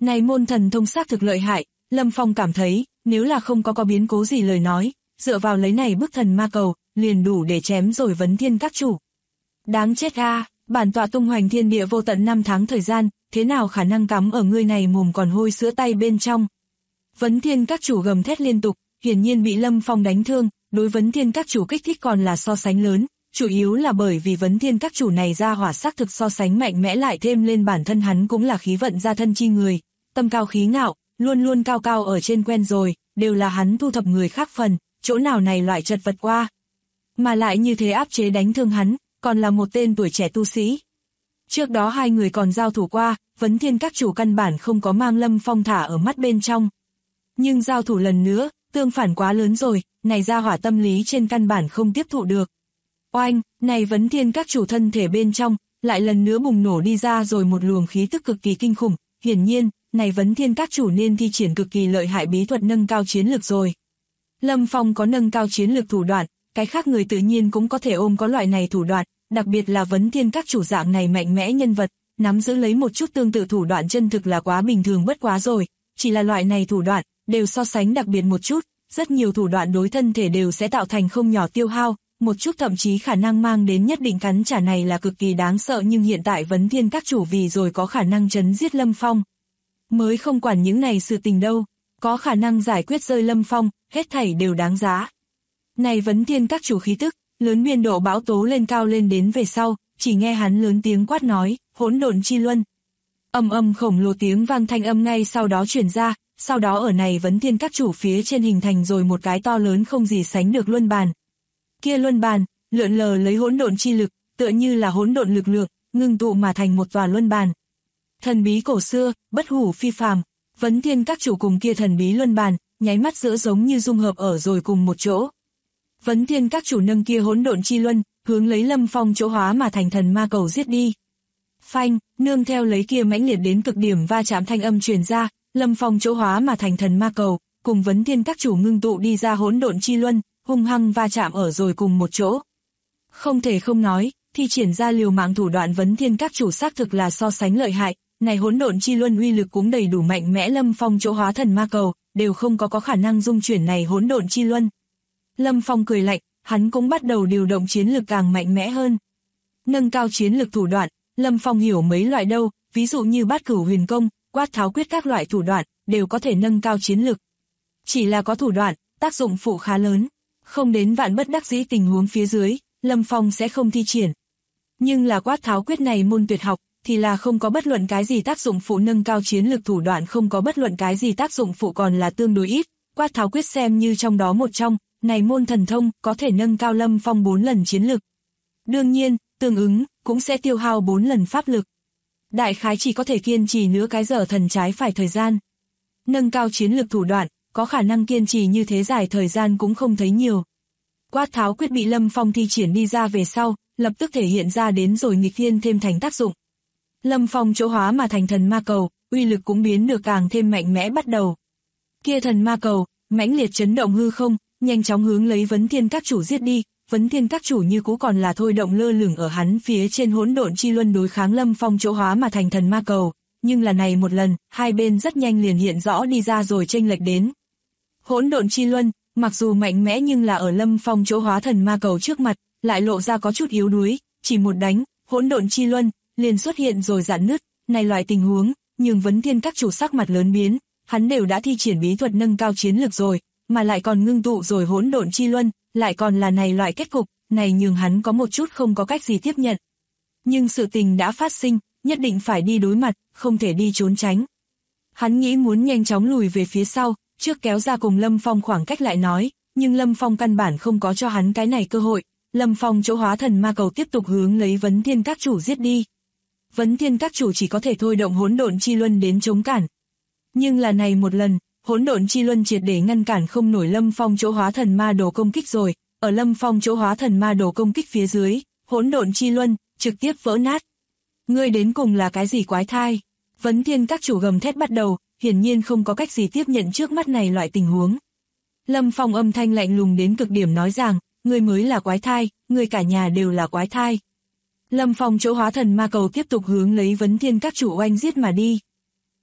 Này môn thần thông xác thực lợi hại, Lâm Phong cảm thấy, nếu là không có biến cố gì lời nói, dựa vào lấy này bức thần ma cầu, liền đủ để chém rồi vấn thiên các chủ. Đáng chết a, bản tọa tung hoành thiên địa vô tận 5 tháng thời gian, thế nào khả năng cắm ở ngươi này mồm còn hôi sữa tay bên trong. Vấn thiên các chủ gầm thét liên tục, hiển nhiên bị Lâm Phong đánh thương, đối vấn thiên các chủ kích thích còn là so sánh lớn, chủ yếu là bởi vì vấn thiên các chủ này ra hỏa xác thực so sánh mạnh mẽ lại thêm lên bản thân hắn cũng là khí vận gia thân chi người, tâm cao khí ngạo, luôn luôn cao cao ở trên quen rồi, đều là hắn thu thập người khác phần, chỗ nào này loại chật vật qua. Mà lại như thế áp chế đánh thương hắn, còn là một tên tuổi trẻ tu sĩ. Trước đó hai người còn giao thủ qua, vấn thiên các chủ căn bản không có mang Lâm Phong thả ở mắt bên trong. Nhưng giao thủ lần nữa, tương phản quá lớn rồi, này ra hỏa tâm lý trên căn bản không tiếp thụ được. Oanh, này vấn thiên các chủ thân thể bên trong, lại lần nữa bùng nổ đi ra rồi một luồng khí tức cực kỳ kinh khủng, hiển nhiên, này vấn thiên các chủ nên thi triển cực kỳ lợi hại bí thuật nâng cao chiến lực rồi. Lâm Phong có nâng cao chiến lực thủ đoạn, cái khác người tự nhiên cũng có thể ôm có loại này thủ đoạn, đặc biệt là vấn thiên các chủ dạng này mạnh mẽ nhân vật, nắm giữ lấy một chút tương tự thủ đoạn chân thực là quá bình thường bất quá rồi, chỉ là loại này thủ đoạn, đều so sánh đặc biệt một chút, rất nhiều thủ đoạn đối thân thể đều sẽ tạo thành không nhỏ tiêu hao, một chút thậm chí khả năng mang đến nhất định cắn trả này là cực kỳ đáng sợ nhưng hiện tại vấn thiên các chủ vì rồi có khả năng trấn giết Lâm Phong. Mới không quản những này sự tình đâu, có khả năng giải quyết rơi Lâm Phong, hết thảy đều đáng giá. Này vấn thiên các chủ khí tức, lớn biên độ bão tố lên cao lên đến về sau, chỉ nghe hắn lớn tiếng quát nói, hỗn độn chi luân. Ầm ầm khổng lồ tiếng vang thanh âm ngay sau đó truyền ra, sau đó ở này vấn thiên các chủ phía trên hình thành rồi một cái to lớn không gì sánh được luân bàn. Kia luân bàn, lượn lờ lấy hỗn độn chi lực, tựa như là hỗn độn lực lượng, ngưng tụ mà thành một tòa luân bàn. Thần bí cổ xưa, bất hủ phi phàm, vấn thiên các chủ cùng kia thần bí luân bàn, nháy mắt giữa giống như dung hợp ở rồi cùng một chỗ. Vấn thiên các chủ nâng kia hỗn độn chi luân, hướng lấy Lâm Phong chỗ hóa mà thành thần ma cầu giết đi. Phanh, nương theo lấy kia mãnh liệt đến cực điểm va chạm thanh âm truyền ra, Lâm Phong chỗ hóa mà thành thần ma cầu, cùng vấn thiên các chủ ngưng tụ đi ra hỗn độn chi luân, hung hăng va chạm ở rồi cùng một chỗ. Không thể không nói, thi triển ra liều mạng thủ đoạn vấn thiên các chủ xác thực là so sánh lợi hại, này hỗn độn chi luân uy lực cũng đầy đủ mạnh mẽ Lâm Phong chỗ hóa thần ma cầu, đều không có khả năng dung chuyển này hỗn độn chi luân. Lâm Phong cười lạnh, hắn cũng bắt đầu điều động chiến lực càng mạnh mẽ hơn. Nâng cao chiến lực thủ đoạn, Lâm Phong hiểu mấy loại đâu, ví dụ như bát cửu huyền công, quát tháo quyết các loại thủ đoạn, đều có thể nâng cao chiến lực. Chỉ là có thủ đoạn, tác dụng phụ khá lớn, không đến vạn bất đắc dĩ tình huống phía dưới, Lâm Phong sẽ không thi triển. Nhưng là quát tháo quyết này môn tuyệt học, thì là không có bất luận cái gì tác dụng phụ nâng cao chiến lực thủ đoạn không có bất luận cái gì tác dụng phụ còn là tương đối ít, quát tháo quyết xem như trong đó một trong, này môn thần thông có thể nâng cao Lâm Phong 4 lần chiến lực. Đương nhiên, tương ứng, cũng sẽ tiêu hao 4 lần pháp lực. Đại khái chỉ có thể kiên trì nửa cái giờ thần trái phải thời gian. Nâng cao chiến lực thủ đoạn, có khả năng kiên trì như thế dài thời gian cũng không thấy nhiều. Quát tháo quyết bị Lâm Phong thi triển đi ra về sau, lập tức thể hiện ra đến rồi nghịch thiên thêm thành tác dụng. Lâm Phong chỗ hóa mà thành thần ma cầu, uy lực cũng biến được càng thêm mạnh mẽ bắt đầu. Kia thần ma cầu, mãnh liệt chấn động hư không, nhanh chóng hướng lấy vấn thiên các chủ giết đi, vấn thiên các chủ như cũ còn là thôi động lơ lửng ở hắn phía trên hỗn độn chi luân đối kháng Lâm Phong chỗ hóa mà thành thần ma cầu, nhưng là này một lần, hai bên rất nhanh liền hiện rõ đi ra rồi chênh lệch đến. Hỗn độn chi luân, mặc dù mạnh mẽ nhưng là ở Lâm Phong chỗ hóa thần ma cầu trước mặt, lại lộ ra có chút yếu đuối, chỉ một đánh, hỗn độn chi luân liền xuất hiện rồi rạn nứt, này loại tình huống, nhưng vấn thiên các chủ sắc mặt lớn biến, hắn đều đã thi triển bí thuật nâng cao chiến lực rồi, mà lại còn ngưng tụ rồi hỗn độn chi luân, lại còn là này loại kết cục, này nhường hắn có một chút không có cách gì tiếp nhận. Nhưng sự tình đã phát sinh, nhất định phải đi đối mặt, không thể đi trốn tránh. Hắn nghĩ muốn nhanh chóng lùi về phía sau, trước kéo ra cùng Lâm Phong khoảng cách lại nói, nhưng Lâm Phong căn bản không có cho hắn cái này cơ hội. Lâm Phong chỗ hóa thần ma cầu tiếp tục hướng lấy vấn thiên các chủ giết đi. Vấn thiên các chủ chỉ có thể thôi động hỗn độn chi luân đến chống cản. Nhưng là này một lần, hỗn độn chi luân triệt để ngăn cản không nổi Lâm Phong chỗ hóa thần ma đồ công kích rồi, ở Lâm Phong chỗ hóa thần ma đồ công kích phía dưới, hỗn độn chi luân trực tiếp vỡ nát. Ngươi đến cùng là cái gì quái thai? Vấn thiên các chủ gầm thét bắt đầu, hiển nhiên không có cách gì tiếp nhận trước mắt này loại tình huống. Lâm Phong âm thanh lạnh lùng đến cực điểm nói rằng, ngươi mới là quái thai, ngươi cả nhà đều là quái thai. Lâm Phong chỗ hóa thần ma cầu tiếp tục hướng lấy vấn thiên các chủ oanh giết mà đi.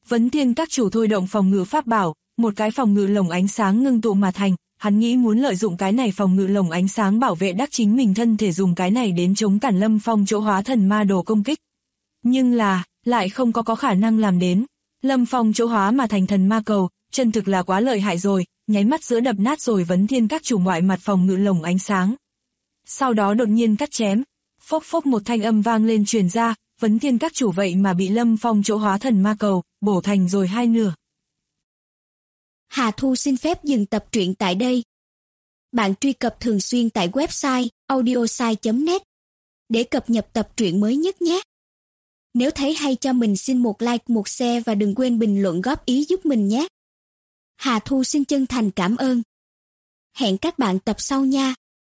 Vấn Thiên các chủ thôi động phòng ngự pháp bảo, một cái phòng ngự lồng ánh sáng ngưng tụ mà thành, hắn nghĩ muốn lợi dụng cái này phòng ngự lồng ánh sáng bảo vệ đắc chính mình thân thể, dùng cái này đến chống cản Lâm Phong chỗ hóa thần ma đồ công kích. Nhưng là, lại không có khả năng làm đến. Lâm Phong chỗ hóa mà thành thần ma cầu, chân thực là quá lợi hại rồi, nháy mắt giữa đập nát rồi Vấn Thiên các chủ ngoại mặt phòng ngự lồng ánh sáng. Sau đó đột nhiên cắt chém, phốc phốc một thanh âm vang lên truyền ra, Vấn Thiên các chủ vậy mà bị Lâm Phong chỗ hóa thần ma cầu bổ thành rồi hai nửa. Hà Thu xin phép dừng tập truyện tại đây. Bạn truy cập thường xuyên tại website audiosai.net để cập nhật tập truyện mới nhất nhé. Nếu thấy hay cho mình xin một like, một share và đừng quên bình luận góp ý giúp mình nhé. Hà Thu xin chân thành cảm ơn. Hẹn các bạn tập sau nha.